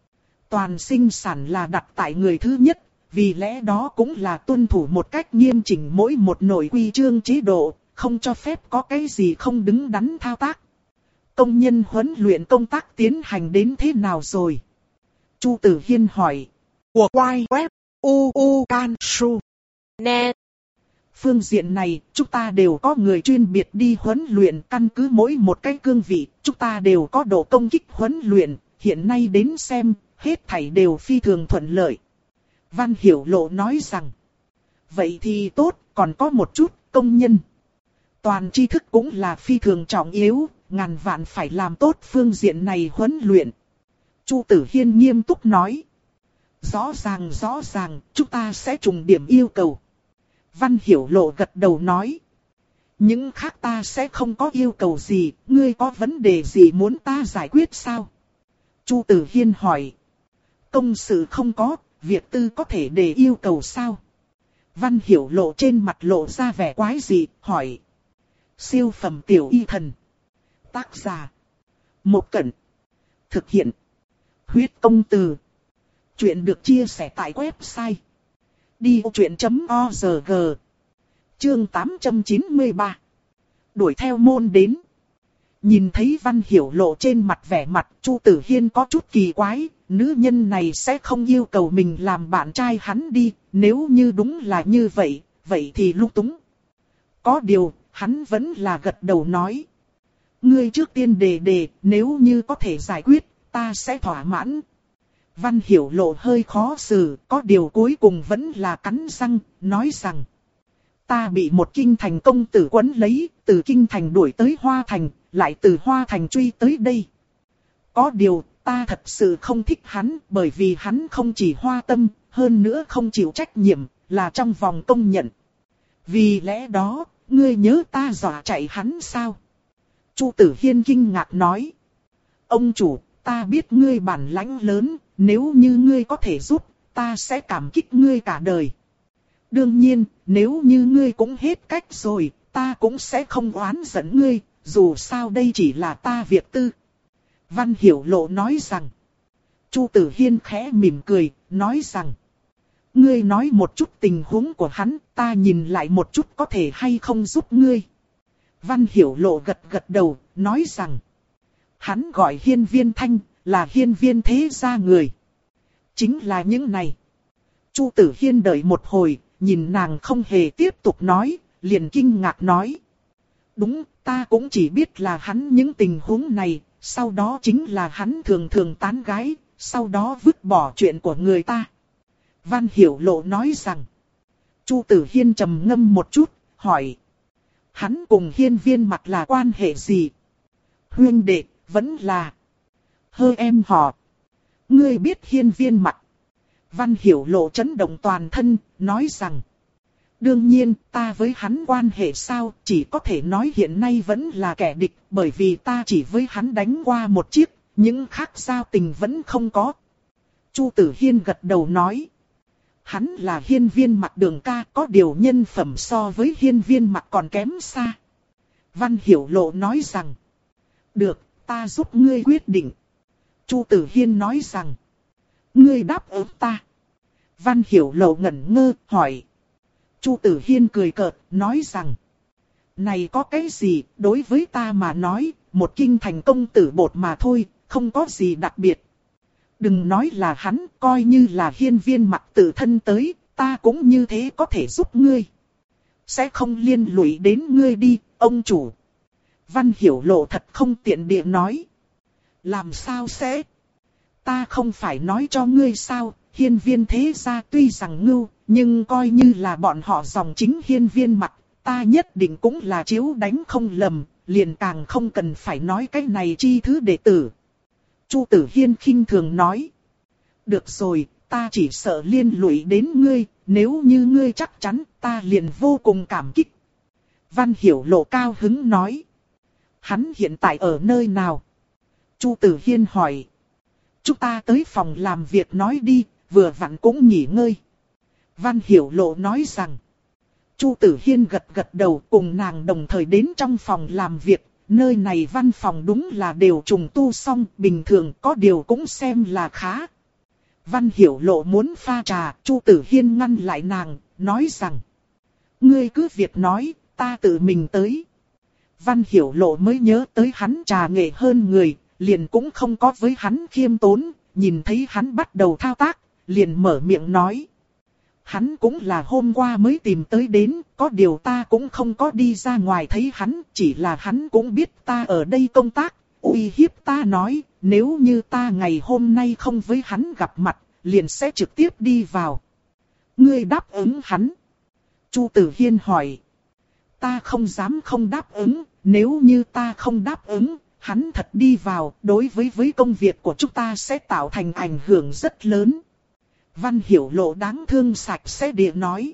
Toàn sinh sản là đặt tại người thứ nhất, vì lẽ đó cũng là tuân thủ một cách nghiêm chỉnh mỗi một nội quy chương chế độ, không cho phép có cái gì không đứng đắn thao tác. Công nhân huấn luyện công tác tiến hành đến thế nào rồi? Chu Tử Hiên hỏi. Của Quai Web, u u can su net. Phương diện này, chúng ta đều có người chuyên biệt đi huấn luyện, căn cứ mỗi một cái cương vị, chúng ta đều có độ công kích huấn luyện, hiện nay đến xem, hết thảy đều phi thường thuận lợi. Văn Hiểu Lộ nói rằng, vậy thì tốt, còn có một chút, công nhân. Toàn tri thức cũng là phi thường trọng yếu, ngàn vạn phải làm tốt phương diện này huấn luyện. Chu Tử Hiên nghiêm túc nói. Rõ ràng rõ ràng, chúng ta sẽ trùng điểm yêu cầu. Văn Hiểu Lộ gật đầu nói. Những khác ta sẽ không có yêu cầu gì, ngươi có vấn đề gì muốn ta giải quyết sao? Chu Tử Hiên hỏi. Công sự không có, việc tư có thể để yêu cầu sao? Văn Hiểu Lộ trên mặt lộ ra vẻ quái dị, hỏi. Siêu phẩm tiểu y thần. Tác giả. Một Cẩn. Thực hiện. Huyết công từ. Chuyện được chia sẻ tại website. đi ô chuyện chấm org. Chương tám trăm chín mươi ba. Đuổi theo môn đến. Nhìn thấy Văn Hiểu Lộ trên mặt vẻ mặt, Chu Tử Hiên có chút kỳ quái. Nữ nhân này sẽ không yêu cầu mình làm bạn trai hắn đi. Nếu như đúng là như vậy, vậy thì lung túng. Có điều, hắn vẫn là gật đầu nói. Ngươi trước tiên đề đề, nếu như có thể giải quyết, ta sẽ thỏa mãn. Văn Hiểu Lộ hơi khó xử, có điều cuối cùng vẫn là cắn răng, nói rằng. Ta bị một kinh thành công tử quấn lấy, từ kinh thành đuổi tới Hoa Thành, lại từ Hoa Thành truy tới đây. Có điều, ta thật sự không thích hắn, bởi vì hắn không chỉ hoa tâm, hơn nữa không chịu trách nhiệm, là trong vòng công nhận. Vì lẽ đó, ngươi nhớ ta dọa chạy hắn sao? Chu Tử Hiên kinh ngạc nói. Ông chủ, ta biết ngươi bản lãnh lớn, nếu như ngươi có thể giúp, ta sẽ cảm kích ngươi cả đời. Đương nhiên, nếu như ngươi cũng hết cách rồi, ta cũng sẽ không oán giận ngươi, dù sao đây chỉ là ta việc tư. Văn Hiểu Lộ nói rằng. Chu Tử Hiên khẽ mỉm cười, nói rằng. Ngươi nói một chút tình huống của hắn, ta nhìn lại một chút có thể hay không giúp ngươi. Văn Hiểu Lộ gật gật đầu, nói rằng. Hắn gọi Hiên Viên Thanh, là Hiên Viên thế gia người. Chính là những này. Chu Tử Hiên đợi một hồi, nhìn nàng không hề tiếp tục nói, liền kinh ngạc nói. Đúng, ta cũng chỉ biết là hắn những tình huống này, sau đó chính là hắn thường thường tán gái, sau đó vứt bỏ chuyện của người ta. Văn Hiểu Lộ nói rằng. Chu Tử Hiên trầm ngâm một chút, hỏi. Hắn cùng Hiên Viên Mặc là quan hệ gì? Huynh đệ, vẫn là. Hơ em họ. Ngươi biết Hiên Viên Mặc. Văn Hiểu Lộ chấn động toàn thân, nói rằng. Đương nhiên, ta với hắn quan hệ sao, chỉ có thể nói hiện nay vẫn là kẻ địch, bởi vì ta chỉ với hắn đánh qua một chiếc, Những khác giao tình vẫn không có. Chu Tử Hiên gật đầu nói. Hắn là Hiên Viên Mặc Đường ca, có điều nhân phẩm so với Hiên Viên Mặc còn kém xa. Văn Hiểu Lộ nói rằng. Được, ta giúp ngươi quyết định. Chu Tử Hiên nói rằng. Ngươi đáp ứng ta. Văn Hiểu Lộ ngẩn ngơ, hỏi. Chu Tử Hiên cười cợt, nói rằng. Này có cái gì, đối với ta mà nói, một kinh thành công tử bột mà thôi, không có gì đặc biệt. Đừng nói là hắn, coi như là Hiên Viên Mặc tự thân tới, ta cũng như thế có thể giúp ngươi. Sẽ không liên lụy đến ngươi đi, ông chủ. Văn Hiểu Lộ thật không tiện địa nói. Làm sao sẽ? Ta không phải nói cho ngươi sao, Hiên Viên thế gia tuy rằng ngưu, nhưng coi như là bọn họ dòng chính Hiên Viên Mặc, ta nhất định cũng là chiếu đánh không lầm, liền càng không cần phải nói cái này chi thứ đệ tử. Chu Tử Hiên khinh thường nói. Được rồi, ta chỉ sợ liên lụy đến ngươi, nếu như ngươi chắc chắn, ta liền vô cùng cảm kích. Văn Hiểu Lộ cao hứng nói. Hắn hiện tại ở nơi nào? Chu Tử Hiên hỏi. Chúng ta tới phòng làm việc nói đi, vừa vặn cũng nghỉ ngơi. Văn Hiểu Lộ nói rằng. Chu Tử Hiên gật gật đầu cùng nàng đồng thời đến trong phòng làm việc. Nơi này văn phòng đúng là đều trùng tu xong, bình thường có điều cũng xem là khá. Văn Hiểu Lộ muốn pha trà, Chu Tử Hiên ngăn lại nàng, nói rằng. Ngươi cứ việc nói, ta tự mình tới. Văn Hiểu Lộ mới nhớ tới hắn trà nghệ hơn người, liền cũng không có với hắn khiêm tốn, nhìn thấy hắn bắt đầu thao tác, liền mở miệng nói. Hắn cũng là hôm qua mới tìm tới đến, có điều ta cũng không có đi ra ngoài thấy hắn, chỉ là hắn cũng biết ta ở đây công tác, uy hiếp ta nói, nếu như ta ngày hôm nay không với hắn gặp mặt, liền sẽ trực tiếp đi vào. Ngươi đáp ứng hắn? Chu Tử Hiên hỏi. Ta không dám không đáp ứng, nếu như ta không đáp ứng, hắn thật đi vào, đối với với công việc của chúng ta sẽ tạo thành ảnh hưởng rất lớn. Văn Hiểu Lộ đáng thương sạch sẽ địa nói.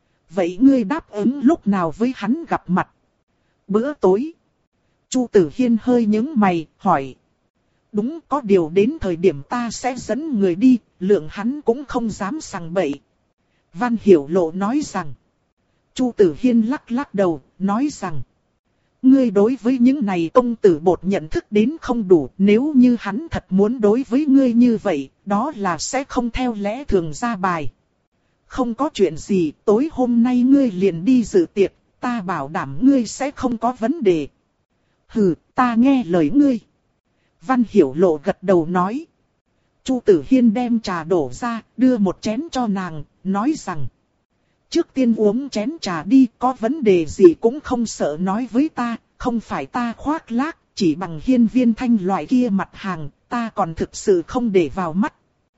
Vậy ngươi đáp ứng lúc nào với hắn gặp mặt? Bữa tối. Chu Tử Hiên hơi nhướng mày, hỏi. Đúng, có điều đến thời điểm ta sẽ dẫn người đi, lượng hắn cũng không dám sằng bậy. Văn Hiểu Lộ nói rằng. Chu Tử Hiên lắc lắc đầu, nói rằng. Ngươi đối với những này công tử bột nhận thức đến không đủ, nếu như hắn thật muốn đối với ngươi như vậy, đó là sẽ không theo lẽ thường ra bài. Không có chuyện gì, tối hôm nay ngươi liền đi dự tiệc, ta bảo đảm ngươi sẽ không có vấn đề. Hừ, ta nghe lời ngươi. Văn Hiểu Lộ gật đầu nói. Chu Tử Hiên đem trà đổ ra, đưa một chén cho nàng, nói rằng. Trước tiên uống chén trà đi, có vấn đề gì cũng không sợ nói với ta, không phải ta khoác lác, chỉ bằng Hiên Viên Thanh loại kia mặt hàng, ta còn thực sự không để vào mắt.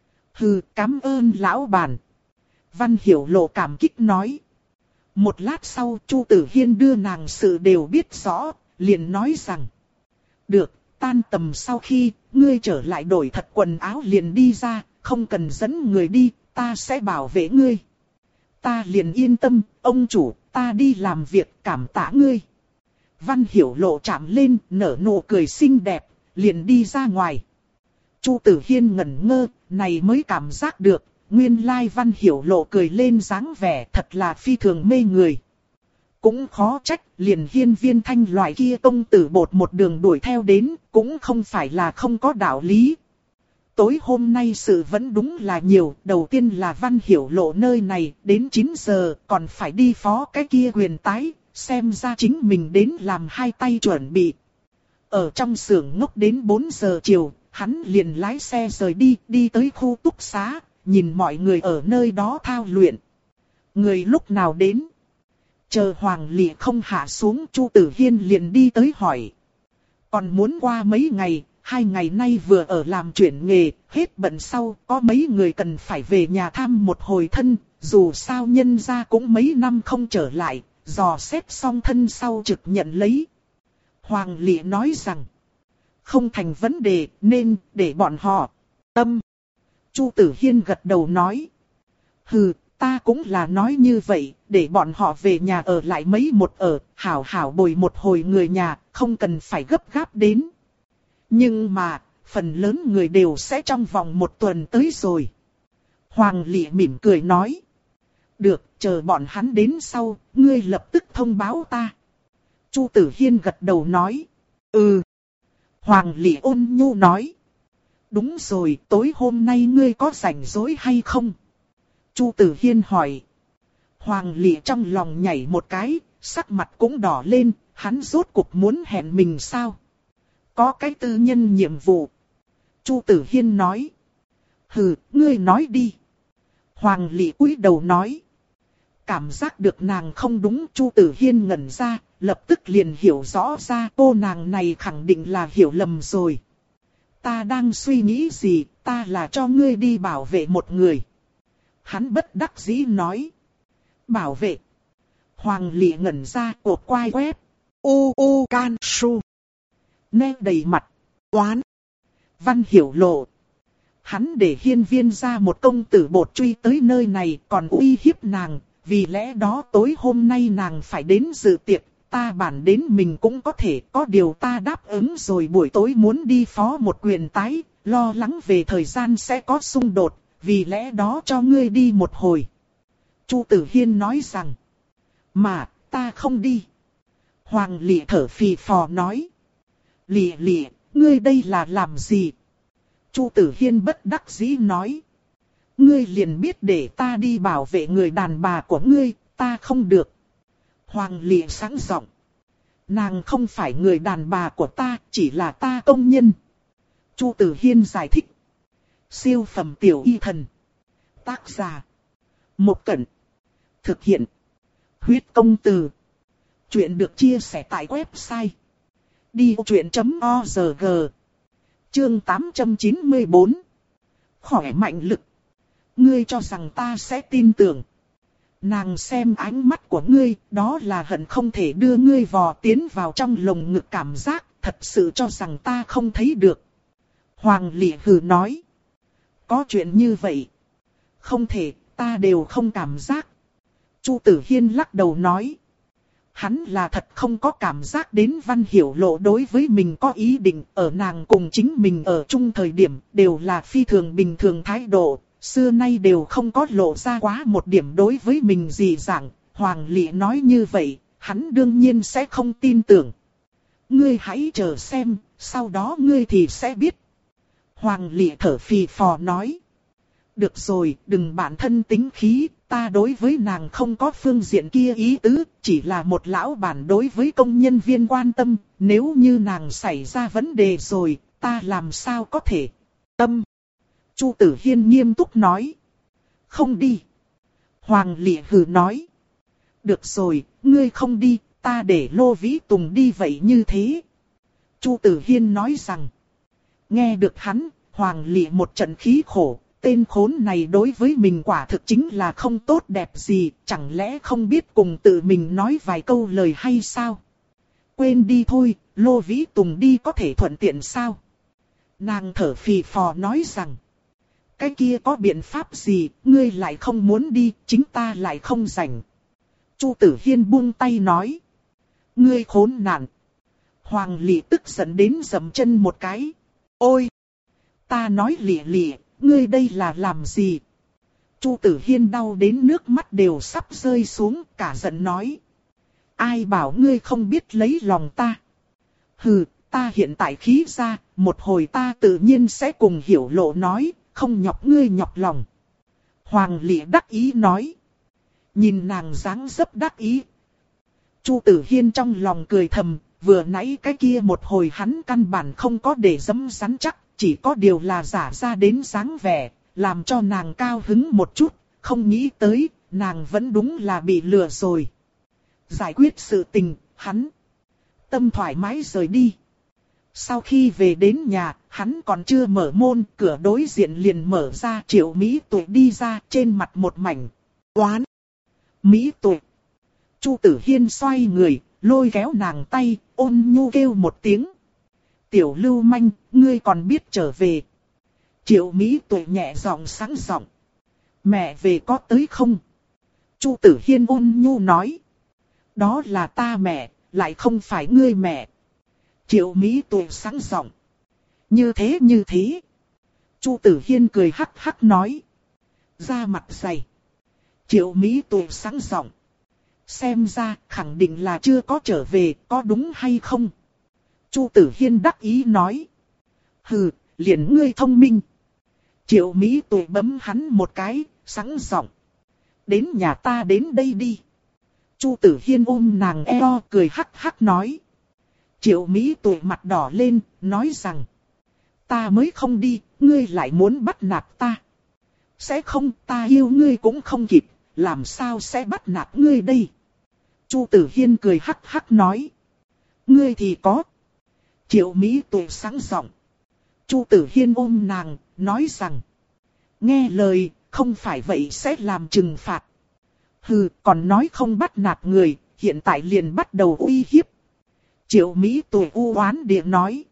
Hừ, cảm ơn lão bản. Văn Hiểu Lộ cảm kích nói. Một lát sau, Chu Tử Hiên đưa nàng sự đều biết rõ, liền nói rằng. Được, tan tầm sau khi, ngươi trở lại đổi thật quần áo liền đi ra, không cần dẫn người đi, ta sẽ bảo vệ ngươi. Ta liền yên tâm, ông chủ, ta đi làm việc cảm tạ ngươi. Văn Hiểu Lộ chạm lên, nở nụ cười xinh đẹp, liền đi ra ngoài. Chu Tử Hiên ngẩn ngơ, này mới cảm giác được, nguyên lai Văn Hiểu Lộ cười lên dáng vẻ thật là phi thường mê người. Cũng khó trách, liền Hiên Viên Thanh loại kia công tử bột một đường đuổi theo đến, cũng không phải là không có đạo lý. Tối hôm nay sự vẫn đúng là nhiều, đầu tiên là Văn Hiểu Lộ nơi này, đến chín giờ, còn phải đi phó cái kia quyền tái, xem ra chính mình đến làm hai tay chuẩn bị. Ở trong xưởng ngốc đến bốn giờ chiều, hắn liền lái xe rời đi, đi tới khu túc xá, nhìn mọi người ở nơi đó thao luyện. Người lúc nào đến? Chờ Hoàng Lị không hạ xuống, Chu Tử Hiên liền đi tới hỏi. Còn muốn qua mấy ngày, hai ngày nay vừa ở làm chuyển nghề, hết bận sau, có mấy người cần phải về nhà thăm một hồi thân, dù sao nhân gia cũng mấy năm không trở lại, dò xét xong thân sau trực nhận lấy. Hoàng Lị nói rằng, không thành vấn đề, nên để bọn họ tâm. Chu Tử Hiên gật đầu nói, hừ, ta cũng là nói như vậy, để bọn họ về nhà ở lại mấy một ở, hảo hảo bồi một hồi người nhà, không cần phải gấp gáp đến. Nhưng mà, phần lớn người đều sẽ trong vòng một tuần tới rồi. Hoàng Lệ mỉm cười nói. Được, chờ bọn hắn đến sau, ngươi lập tức thông báo ta. Chu Tử Hiên gật đầu nói. Ừ. Hoàng Lệ ôn nhu nói. Đúng rồi, tối hôm nay ngươi có rảnh rỗi hay không? Chu Tử Hiên hỏi. Hoàng Lệ trong lòng nhảy một cái, sắc mặt cũng đỏ lên, hắn rốt cuộc muốn hẹn mình sao? Có cái tư nhân nhiệm vụ. Chu Tử Hiên nói. Hừ, ngươi nói đi. Hoàng Lệ cúi đầu nói. Cảm giác được nàng không đúng, Chu Tử Hiên ngẩn ra, lập tức liền hiểu rõ ra cô nàng này khẳng định là hiểu lầm rồi. Ta đang suy nghĩ gì, ta là cho ngươi đi bảo vệ một người. Hắn bất đắc dĩ nói. Bảo vệ. Hoàng Lệ ngẩn ra, cột quai quét. U U Can Su. Nét đầy mặt. Oán. Văn Hiểu Lộ. Hắn để hiên viên ra một công tử bột truy tới nơi này còn uy hiếp nàng. Vì lẽ đó tối hôm nay nàng phải đến dự tiệc. Ta bản đến mình cũng có thể, có điều ta đáp ứng rồi, buổi tối muốn đi phó một quyền tái, lo lắng về thời gian sẽ có xung đột, vì lẽ đó cho ngươi đi một hồi. Chu Tử Hiên nói rằng, mà, ta không đi. Hoàng Lệ thở phì phò nói, Lệ Lệ, ngươi đây là làm gì? Chu Tử Hiên bất đắc dĩ nói, ngươi liền biết để ta đi bảo vệ người đàn bà của ngươi, ta không được. Hoàng Lệ sáng giọng. Nàng không phải người đàn bà của ta, chỉ là ta công nhân. Chu Tử Hiên giải thích. Siêu phẩm tiểu y thần. Tác giả. Một Cẩn. Thực hiện. Huyết công từ. Chuyện được chia sẻ tại website. đi ô chuyện chấm o rờ giê. Chương tám trăm chín mươi bốn. Khỏe mạnh lực. Ngươi cho rằng ta sẽ tin tưởng. Nàng xem ánh mắt của ngươi, đó là hận không thể đưa ngươi vò tiến vào trong lồng ngực cảm giác, thật sự cho rằng ta không thấy được. Hoàng Lệ hừ nói. Có chuyện như vậy. Không thể, ta đều không cảm giác. Chu Tử Hiên lắc đầu nói. Hắn là thật không có cảm giác đến Văn Hiểu Lộ đối với mình có ý định, ở nàng cùng chính mình ở chung thời điểm, đều là phi thường bình thường thái độ. Xưa nay đều không có lộ ra quá một điểm đối với mình gì dạng. Hoàng Lệ nói như vậy, hắn đương nhiên sẽ không tin tưởng. Ngươi hãy chờ xem, sau đó ngươi thì sẽ biết. Hoàng Lệ thở phì phò nói. Được rồi, đừng bản thân tính khí, ta đối với nàng không có phương diện kia ý tứ, chỉ là một lão bản đối với công nhân viên quan tâm, nếu như nàng xảy ra vấn đề rồi, ta làm sao có thể tâm. Chu Tử Hiên nghiêm túc nói. Không đi. Hoàng Lệ hừ nói. Được rồi, ngươi không đi, ta để Lô Vĩ Tùng đi vậy như thế. Chu Tử Hiên nói rằng. Nghe được hắn, Hoàng Lệ một trận khí khổ. Tên khốn này đối với mình quả thực chính là không tốt đẹp gì. Chẳng lẽ không biết cùng tự mình nói vài câu lời hay sao? Quên đi thôi, Lô Vĩ Tùng đi có thể thuận tiện sao? Nàng thở phì phò nói rằng. Cái kia có biện pháp gì, ngươi lại không muốn đi, chính ta lại không rảnh. Chu Tử Hiên buông tay nói. Ngươi khốn nạn. Hoàng Lệ tức giận đến giẫm chân một cái. Ôi! Ta nói Lệ Lệ, ngươi đây là làm gì? Chu Tử Hiên đau đến nước mắt đều sắp rơi xuống, cả giận nói. Ai bảo ngươi không biết lấy lòng ta? Hừ, ta hiện tại khí ra, một hồi ta tự nhiên sẽ cùng Hiểu Lộ nói. Không nhọc ngươi nhọc lòng. Hoàng Lệ đắc ý nói. Nhìn nàng dáng dấp đắc ý. Chu Tử Hiên trong lòng cười thầm. Vừa nãy cái kia một hồi hắn căn bản không có để dẫm rắn chắc. Chỉ có điều là giả ra đến dáng vẻ. Làm cho nàng cao hứng một chút. Không nghĩ tới nàng vẫn đúng là bị lừa rồi. Giải quyết sự tình hắn tâm thoải mái rời đi. Sau khi về đến nhà, hắn còn chưa mở môn, cửa đối diện liền mở ra. Triệu Mỹ Tuệ đi ra, trên mặt một mảnh oán. Mỹ Tuệ. Chu Tử Hiên xoay người, lôi kéo nàng tay, ôn nhu kêu một tiếng. Tiểu lưu manh, ngươi còn biết trở về. Triệu Mỹ Tuệ nhẹ giọng sáng giọng. Mẹ về có tới không? Chu Tử Hiên ôn nhu nói. Đó là ta mẹ, lại không phải ngươi mẹ. Triệu Mỹ Tuệ sáng giọng. Như thế như thế. Chu Tử Hiên cười hắc hắc nói. Da mặt dày. Triệu Mỹ Tuệ sáng giọng. Xem ra khẳng định là chưa có trở về, có đúng hay không? Chu Tử Hiên đắc ý nói. Hừ, liền ngươi thông minh. Triệu Mỹ Tuệ bấm hắn một cái, sáng giọng. Đến nhà ta đến đây đi. Chu Tử Hiên ôm nàng eo cười hắc hắc nói. Triệu Mỹ Tuệ mặt đỏ lên, nói rằng. Ta mới không đi, ngươi lại muốn bắt nạt ta. Sẽ không, ta yêu ngươi cũng không kịp, làm sao sẽ bắt nạt ngươi đây? Chu Tử Hiên cười hắc hắc nói. Ngươi thì có. Triệu Mỹ Tuệ sáng giọng. Chu Tử Hiên ôm nàng, nói rằng. Nghe lời, không phải vậy sẽ làm trừng phạt. Hừ, còn nói không bắt nạt người, hiện tại liền bắt đầu uy hiếp. Triệu Mỹ Tuệ u oán địa nói.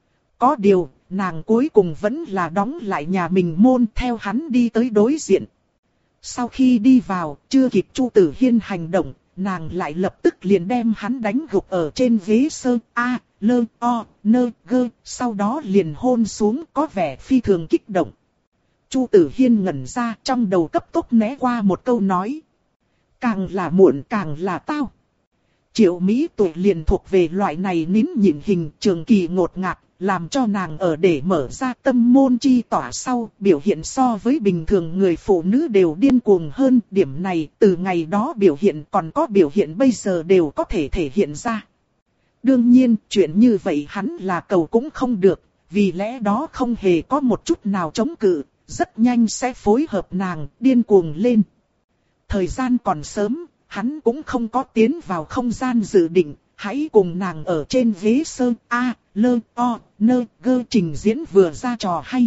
Có điều, nàng cuối cùng vẫn là đóng lại nhà mình môn theo hắn đi tới đối diện. Sau khi đi vào, chưa kịp Chu Tử Hiên hành động, nàng lại lập tức liền đem hắn đánh gục ở trên ghế sơ A, lơ, o, nơ, gơ, sau đó liền hôn xuống có vẻ phi thường kích động. Chu Tử Hiên ngẩn ra trong đầu cấp tốc né qua một câu nói. Càng là muộn càng là tao. Triệu Mỹ Tuệ liền thuộc về loại này nín nhịn hình trường kỳ ngột ngạt, làm cho nàng ở để mở ra tâm môn chi tỏa sau, biểu hiện so với bình thường người phụ nữ đều điên cuồng hơn. Điểm này từ ngày đó biểu hiện còn có biểu hiện bây giờ đều có thể thể hiện ra. Đương nhiên, chuyện như vậy hắn là cầu cũng không được, vì lẽ đó không hề có một chút nào chống cự, rất nhanh sẽ phối hợp nàng, điên cuồng lên. Thời gian còn sớm, hắn cũng không có tiến vào không gian dự định, hãy cùng nàng ở trên ghế sơ A, lơ, o, nơ, gơ trình diễn vừa ra trò hay.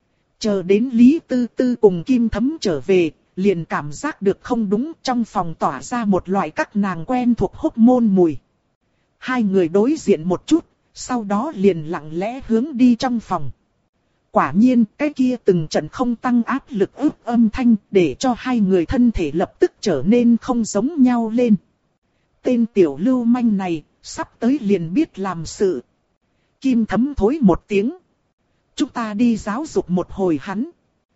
Chờ đến Lý Tư Tư cùng Kim Thấm trở về, liền cảm giác được không đúng, trong phòng tỏa ra một loại các nàng quen thuộc hốc môn mùi. Hai người đối diện một chút, sau đó liền lặng lẽ hướng đi trong phòng. Quả nhiên, cái kia từng trận không tăng áp lực ức âm thanh để cho hai người thân thể lập tức trở nên không giống nhau lên. Tên tiểu lưu manh này, sắp tới liền biết làm sự. Kim Thấm thối một tiếng. Chúng ta đi giáo dục một hồi hắn.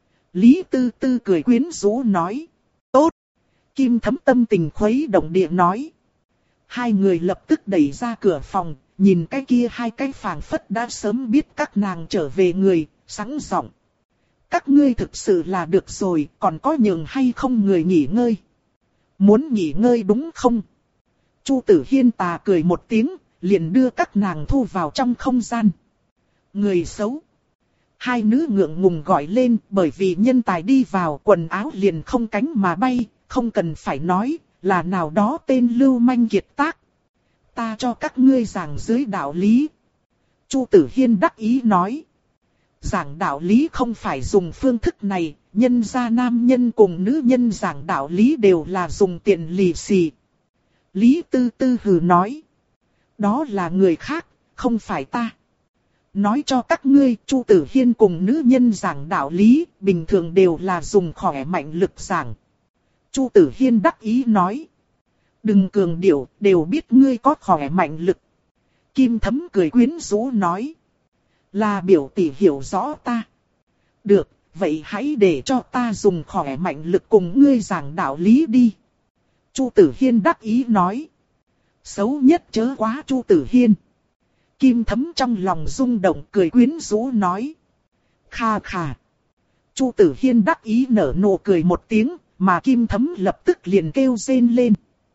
Lý Tư Tư cười quyến rũ nói. Tốt. Kim Thấm tâm tình khuấy động địa nói. Hai người lập tức đẩy ra cửa phòng, nhìn cái kia hai cái phảng phất đã sớm biết các nàng trở về người, sẵn giọng. Các ngươi thực sự là được rồi, còn có nhường hay không người nghỉ ngơi? Muốn nghỉ ngơi đúng không? Chu Tử Hiên tà cười một tiếng, liền đưa các nàng thu vào trong không gian. Người xấu. Hai nữ ngượng ngùng gọi lên, bởi vì nhân tài đi vào quần áo liền không cánh mà bay, không cần phải nói, là nào đó tên lưu manh kiệt tác. Ta cho các ngươi giảng dưới đạo lý. Chu Tử Hiên đắc ý nói. Giảng đạo lý không phải dùng phương thức này, nhân gia nam nhân cùng nữ nhân giảng đạo lý đều là dùng tiền lì xì. Lý Tư Tư hừ nói. Đó là người khác, không phải ta. Nói cho các ngươi, Chu Tử Hiên cùng nữ nhân giảng đạo lý, bình thường đều là dùng khỏe mạnh lực giảng. Chu Tử Hiên đắc ý nói. Đừng cường điệu, đều biết ngươi có khỏe mạnh lực. Kim Thấm cười quyến rũ nói. Là biểu tỷ hiểu rõ ta. Được, vậy hãy để cho ta dùng khỏe mạnh lực cùng ngươi giảng đạo lý đi. Chu Tử Hiên đắc ý nói. Xấu nhất chớ quá Chu Tử Hiên. Kim Thấm trong lòng rung động cười quyến rũ nói. Kha kha. Chu Tử Hiên đắc ý nở nụ cười một tiếng, mà Kim Thấm lập tức liền kêu rên lên.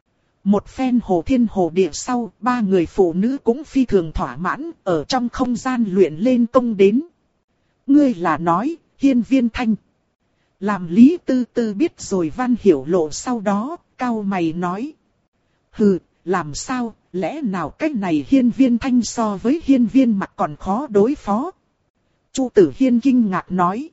Một phen hồ thiên hồ địa sau, ba người phụ nữ cũng phi thường thỏa mãn, ở trong không gian luyện lên công đến. Ngươi là nói, Hiên Viên Thanh. Làm Lý Tư Tư biết rồi Văn Hiểu Lộ sau đó, cau mày nói. Hừ, làm sao, lẽ nào cách này Hiên Viên Thanh so với Hiên Viên Mặc còn khó đối phó? Chu Tử Hiên kinh ngạc nói.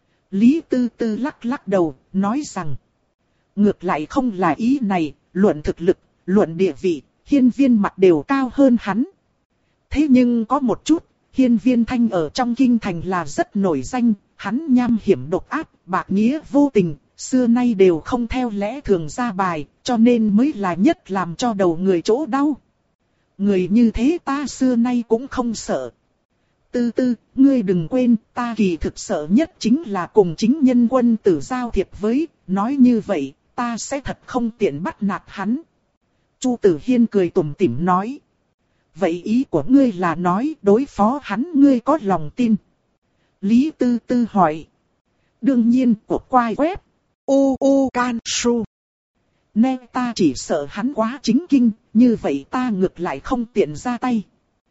Lý Tư Tư lắc lắc đầu, nói rằng. Ngược lại không là ý này, luận thực lực, luận địa vị, Hiên Viên Mặc đều cao hơn hắn. Thế nhưng có một chút, Hiên Viên Thanh ở trong kinh thành là rất nổi danh, hắn nham hiểm độc ác, bạc nghĩa vô tình, xưa nay đều không theo lẽ thường ra bài, cho nên mới là nhất làm cho đầu người chỗ đau. Người như thế ta xưa nay cũng không sợ. Tư tư, ngươi đừng quên, ta kỳ thực sợ nhất chính là cùng chính nhân quân tử giao thiệp với, nói như vậy, ta sẽ thật không tiện bắt nạt hắn. Chu Tử Hiên cười tủm tỉm nói. Vậy ý của ngươi là nói đối phó hắn ngươi có lòng tin? Lý Tư Tư hỏi. Đương nhiên, của quai web. U U Can Su. Nè ta chỉ sợ hắn quá chính kinh, như vậy ta ngược lại không tiện ra tay.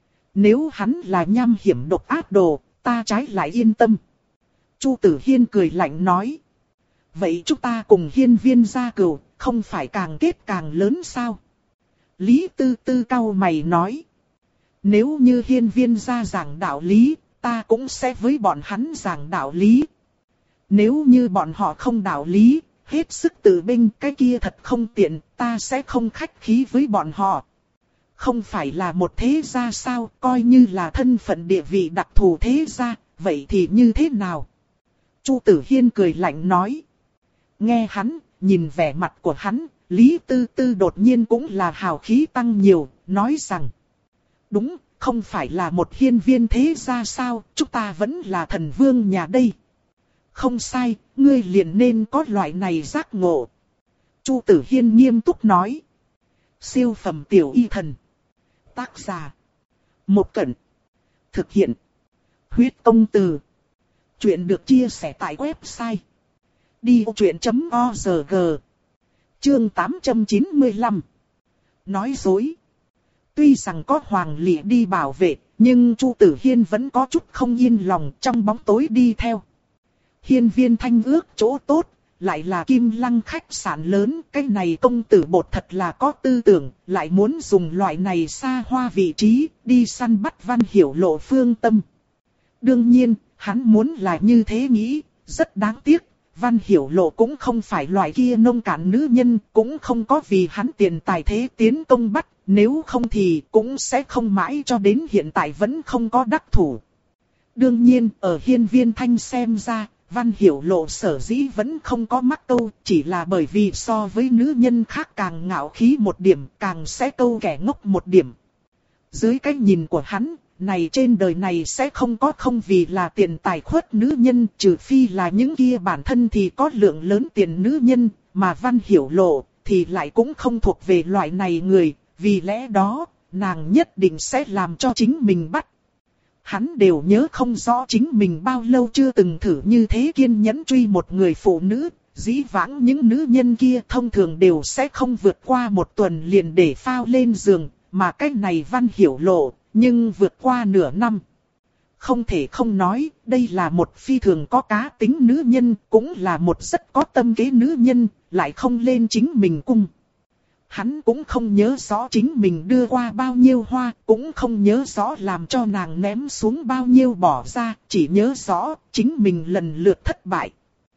Nếu hắn là nham hiểm độc ác đồ, ta trái lại yên tâm. Chu Tử Hiên cười lạnh nói. Vậy chúng ta cùng Hiên Viên gia cừu, không phải càng kết càng lớn sao? Lý Tư Tư cau mày nói. Nếu như Hiên Viên gia giảng đạo lý, ta cũng sẽ với bọn hắn giảng đạo lý. Nếu như bọn họ không đạo lý, hết sức tự binh, cái kia thật không tiện, ta sẽ không khách khí với bọn họ. Không phải là một thế gia sao, coi như là thân phận địa vị đặc thù thế gia, vậy thì như thế nào? Chu Tử Hiên cười lạnh nói. Nghe hắn, nhìn vẻ mặt của hắn, Lý Tư Tư đột nhiên cũng là hào khí tăng nhiều, nói rằng. Đúng, không phải là một hiên viên thế gia sao, chúng ta vẫn là thần vương nhà đây. Không sai, ngươi liền nên có loại này giác ngộ. Chu Tử Hiên nghiêm túc nói. Siêu phẩm tiểu y thần. Tác giả. Một Cẩn. Thực hiện. Huyết Công Từ. Chuyện được chia sẻ tại website. đi ô chuyện chấm o rờ giê. Chương tám trăm chín mươi lăm. Nói dối. Tuy rằng có Hoàng Lị đi bảo vệ, nhưng Chu Tử Hiên vẫn có chút không yên lòng trong bóng tối đi theo. Hiên Viên Thanh ước chỗ tốt, lại là Kim Lăng khách sạn lớn, cái này công tử bột thật là có tư tưởng, lại muốn dùng loại này xa hoa vị trí, đi săn bắt Văn Hiểu Lộ phương tâm. Đương nhiên, hắn muốn là như thế nghĩ, rất đáng tiếc, Văn Hiểu Lộ cũng không phải loại kia nông cạn nữ nhân, cũng không có vì hắn tiền tài thế tiến công bắt, nếu không thì cũng sẽ không mãi cho đến hiện tại vẫn không có đắc thủ. Đương nhiên, ở Hiên Viên Thanh xem ra, Văn Hiểu Lộ sở dĩ vẫn không có mắc câu, chỉ là bởi vì so với nữ nhân khác càng ngạo khí một điểm, càng sẽ câu kẻ ngốc một điểm. Dưới cái nhìn của hắn, này trên đời này sẽ không có không vì là tiền tài khuất nữ nhân, trừ phi là những kia bản thân thì có lượng lớn tiền nữ nhân, mà Văn Hiểu Lộ thì lại cũng không thuộc về loại này người, vì lẽ đó, nàng nhất định sẽ làm cho chính mình bắt. Hắn đều nhớ không rõ chính mình bao lâu chưa từng thử như thế kiên nhẫn truy một người phụ nữ, dĩ vãng những nữ nhân kia thông thường đều sẽ không vượt qua một tuần liền để phao lên giường, mà cách này Văn Hiểu Lộ, nhưng vượt qua nửa năm. Không thể không nói, đây là một phi thường có cá tính nữ nhân, cũng là một rất có tâm kế nữ nhân, lại không lên chính mình cung. Hắn cũng không nhớ rõ chính mình đưa qua bao nhiêu hoa, cũng không nhớ rõ làm cho nàng ném xuống bao nhiêu bỏ ra, chỉ nhớ rõ chính mình lần lượt thất bại.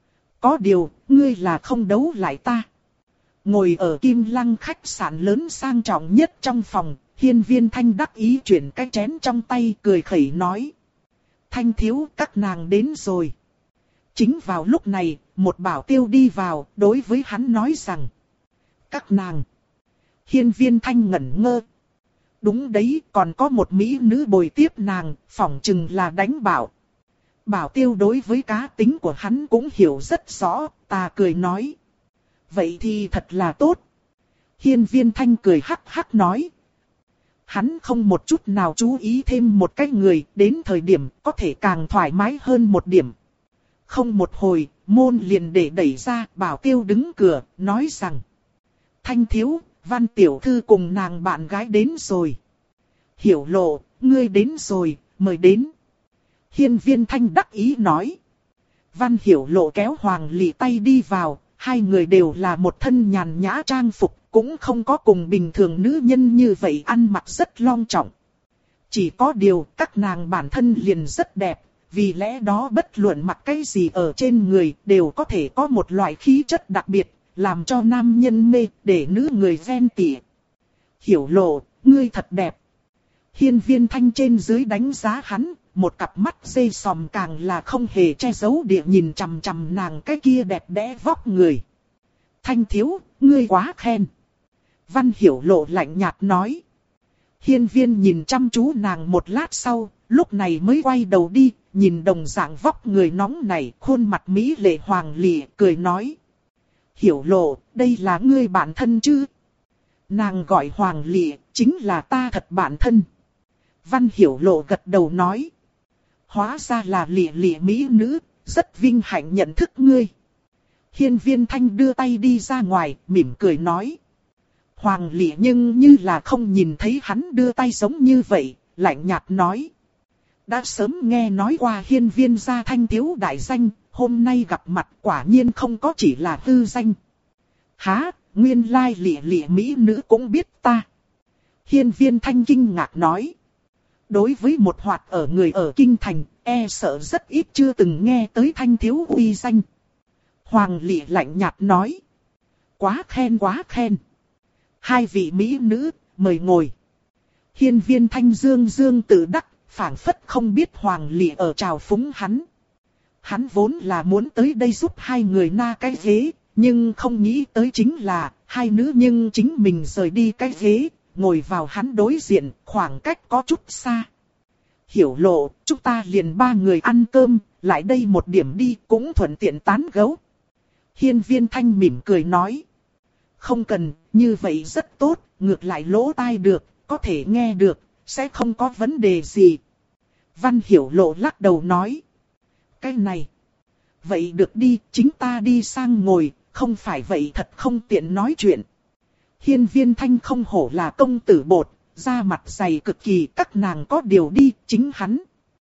Có điều, ngươi là không đấu lại ta. Ngồi ở Kim Lăng khách sạn lớn sang trọng nhất trong phòng, Hiên Viên Thanh đắc ý chuyển cái chén trong tay cười khẩy nói. Thanh thiếu, các nàng đến rồi. Chính vào lúc này, một bảo tiêu đi vào, đối với hắn nói rằng. Các nàng. Hiên Viên Thanh ngẩn ngơ. Đúng đấy, còn có một mỹ nữ bồi tiếp nàng, phỏng chừng là đánh bảo. Bảo tiêu đối với cá tính của hắn cũng hiểu rất rõ, ta cười nói. Vậy thì thật là tốt. Hiên Viên Thanh cười hắc hắc nói. Hắn không một chút nào chú ý thêm một cái người, đến thời điểm có thể càng thoải mái hơn một điểm. Không một hồi, môn liền để đẩy ra, bảo tiêu đứng cửa, nói rằng. Thanh thiếu, Văn tiểu thư cùng nàng bạn gái đến rồi. Hiểu Lộ, ngươi đến rồi, mời đến. Hiên Viên Thanh đắc ý nói. Văn Hiểu Lộ kéo Hoàng Lị tay đi vào, hai người đều là một thân nhàn nhã trang phục, cũng không có cùng bình thường nữ nhân như vậy ăn mặc rất long trọng. Chỉ có điều các nàng bản thân liền rất đẹp, vì lẽ đó bất luận mặc cái gì ở trên người đều có thể có một loại khí chất đặc biệt, làm cho nam nhân mê, để nữ người ghen tị. Hiểu Lộ, ngươi thật đẹp. Hiên Viên Thanh trên dưới đánh giá hắn, một cặp mắt dây sòm càng là không hề che giấu địa nhìn chằm chằm nàng cái kia đẹp đẽ vóc người. Thanh thiếu, ngươi quá khen. Văn Hiểu Lộ lạnh nhạt nói. Hiên Viên nhìn chăm chú nàng một lát sau, lúc này mới quay đầu đi, nhìn đồng dạng vóc người nóng này, khuôn mặt mỹ lệ Hoàng Lị, cười nói. Hiểu Lộ, đây là ngươi bạn thân chứ? Nàng gọi Hoàng Lị, chính là ta thật bạn thân. Văn Hiểu Lộ gật đầu nói. Hóa ra là Lị Lị mỹ nữ, rất vinh hạnh nhận thức ngươi. Hiên Viên Thanh đưa tay đi ra ngoài, mỉm cười nói. Hoàng Lị nhưng như là không nhìn thấy hắn đưa tay giống như vậy, lạnh nhạt nói. Đã sớm nghe nói qua Hiên Viên gia thanh thiếu đại danh, hôm nay gặp mặt quả nhiên không có chỉ là hư danh. Há, nguyên lai Lị Lị mỹ nữ cũng biết ta. Hiên Viên Thanh kinh ngạc nói. Đối với một hoạt ở người ở kinh thành, e sợ rất ít chưa từng nghe tới thanh thiếu uy danh. Hoàng Lị lạnh nhạt nói. Quá khen quá khen. Hai vị mỹ nữ, mời ngồi. Hiên Viên Thanh dương dương tự đắc, phảng phất không biết Hoàng Lị ở trào phúng hắn. Hắn vốn là muốn tới đây giúp hai người na cái ghế, nhưng không nghĩ tới chính là hai nữ nhưng chính mình rời đi cái ghế, ngồi vào hắn đối diện, khoảng cách có chút xa. Hiểu Lộ, chúng ta liền ba người ăn cơm, lại đây một điểm đi, cũng thuận tiện tán gẫu. Hiên Viên Thanh mỉm cười nói. Không cần, như vậy rất tốt, ngược lại lỗ tai được, có thể nghe được, sẽ không có vấn đề gì. Văn Hiểu Lộ lắc đầu nói. Cái này. Vậy được đi, chính ta đi sang ngồi, không phải vậy thật không tiện nói chuyện. Hiên Viên Thanh không hổ là công tử bột, da mặt dày cực kỳ, các nàng có điều đi, chính hắn.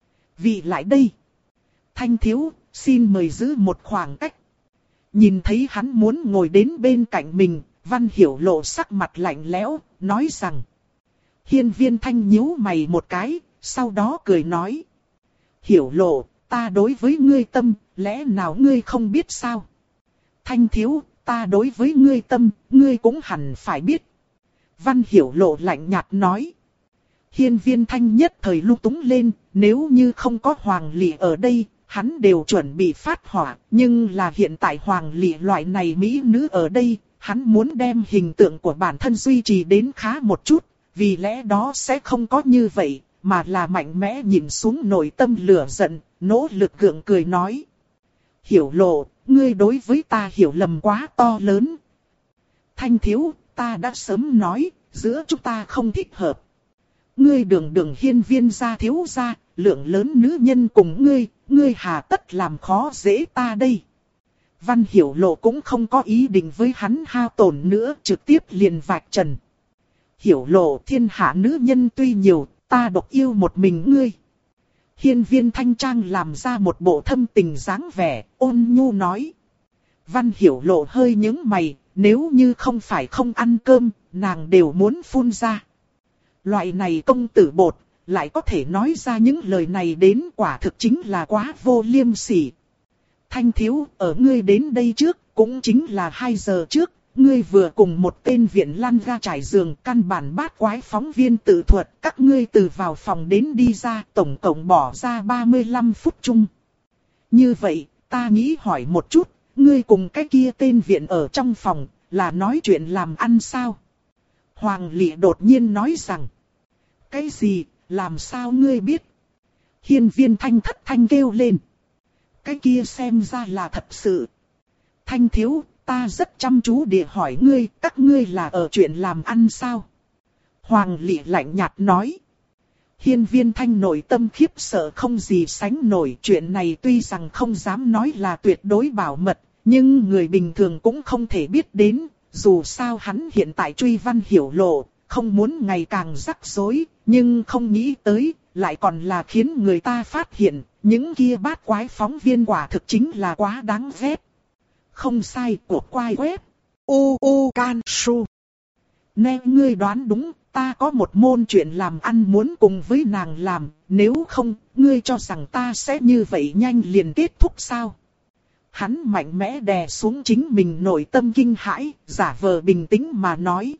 Vị lại đây. Thanh thiếu, xin mời giữ một khoảng cách. Nhìn thấy hắn muốn ngồi đến bên cạnh mình, Văn Hiểu Lộ sắc mặt lạnh lẽo, nói rằng. Hiên Viên Thanh nhíu mày một cái, sau đó cười nói. Hiểu Lộ, ta đối với ngươi tâm, lẽ nào ngươi không biết sao? Thanh thiếu, ta đối với ngươi tâm, ngươi cũng hẳn phải biết. Văn Hiểu Lộ lạnh nhạt nói. Hiên Viên Thanh nhất thời lung túng lên, nếu như không có Hoàng Lị ở đây, hắn đều chuẩn bị phát hỏa. Nhưng là hiện tại Hoàng Lị loại này mỹ nữ ở đây, hắn muốn đem hình tượng của bản thân duy trì đến khá một chút, vì lẽ đó sẽ không có như vậy, mà là mạnh mẽ nhìn xuống nội tâm lửa giận, nỗ lực gượng cười nói. Hiểu Lộ, ngươi đối với ta hiểu lầm quá to lớn. Thanh thiếu, ta đã sớm nói, giữa chúng ta không thích hợp. Ngươi đường đường hiên viên gia thiếu gia, lượng lớn nữ nhân cùng ngươi, ngươi hà tất làm khó dễ ta đây. Văn Hiểu Lộ cũng không có ý định với hắn hao tổn nữa, trực tiếp liền vạch trần. Hiểu Lộ, thiên hạ nữ nhân tuy nhiều, ta độc yêu một mình ngươi. Hiên Viên Thanh Trang làm ra một bộ thâm tình dáng vẻ, ôn nhu nói. Văn Hiểu Lộ hơi nhướng mày, nếu như không phải không ăn cơm, nàng đều muốn phun ra. Loại này công tử bột, lại có thể nói ra những lời này đến, quả thực chính là quá vô liêm sỉ. Thanh thiếu, ở ngươi đến đây trước, cũng chính là hai giờ trước, ngươi vừa cùng một tên viện lăn ra trải giường, căn bản bát quái phóng viên tự thuật, các ngươi từ vào phòng đến đi ra, tổng cộng bỏ ra ba mươi lăm phút chung. Như vậy, ta nghĩ hỏi một chút, ngươi cùng cái kia tên viện ở trong phòng, là nói chuyện làm ăn sao? Hoàng Lị đột nhiên nói rằng, cái gì, làm sao ngươi biết? Hiên Viên Thanh thất thanh kêu lên. Cái kia xem ra là thật sự. Thanh thiếu, ta rất chăm chú để hỏi ngươi, các ngươi là ở chuyện làm ăn sao? Hoàng Lị lạnh nhạt nói. Hiên Viên Thanh nội tâm khiếp sợ không gì sánh nổi. Chuyện này tuy rằng không dám nói là tuyệt đối bảo mật, nhưng người bình thường cũng không thể biết đến. Dù sao hắn hiện tại truy Văn Hiểu Lộ, không muốn ngày càng rắc rối, nhưng không nghĩ tới, lại còn là khiến người ta phát hiện, những kia bát quái phóng viên quả thực chính là quá đáng ghét. Không sai, của quái web. U U Can Su. Nè, ngươi đoán đúng, ta có một môn chuyện làm ăn muốn cùng với nàng làm, nếu không, ngươi cho rằng ta sẽ như vậy nhanh liền kết thúc sao? Hắn mạnh mẽ đè xuống chính mình nội tâm kinh hãi, giả vờ bình tĩnh mà nói.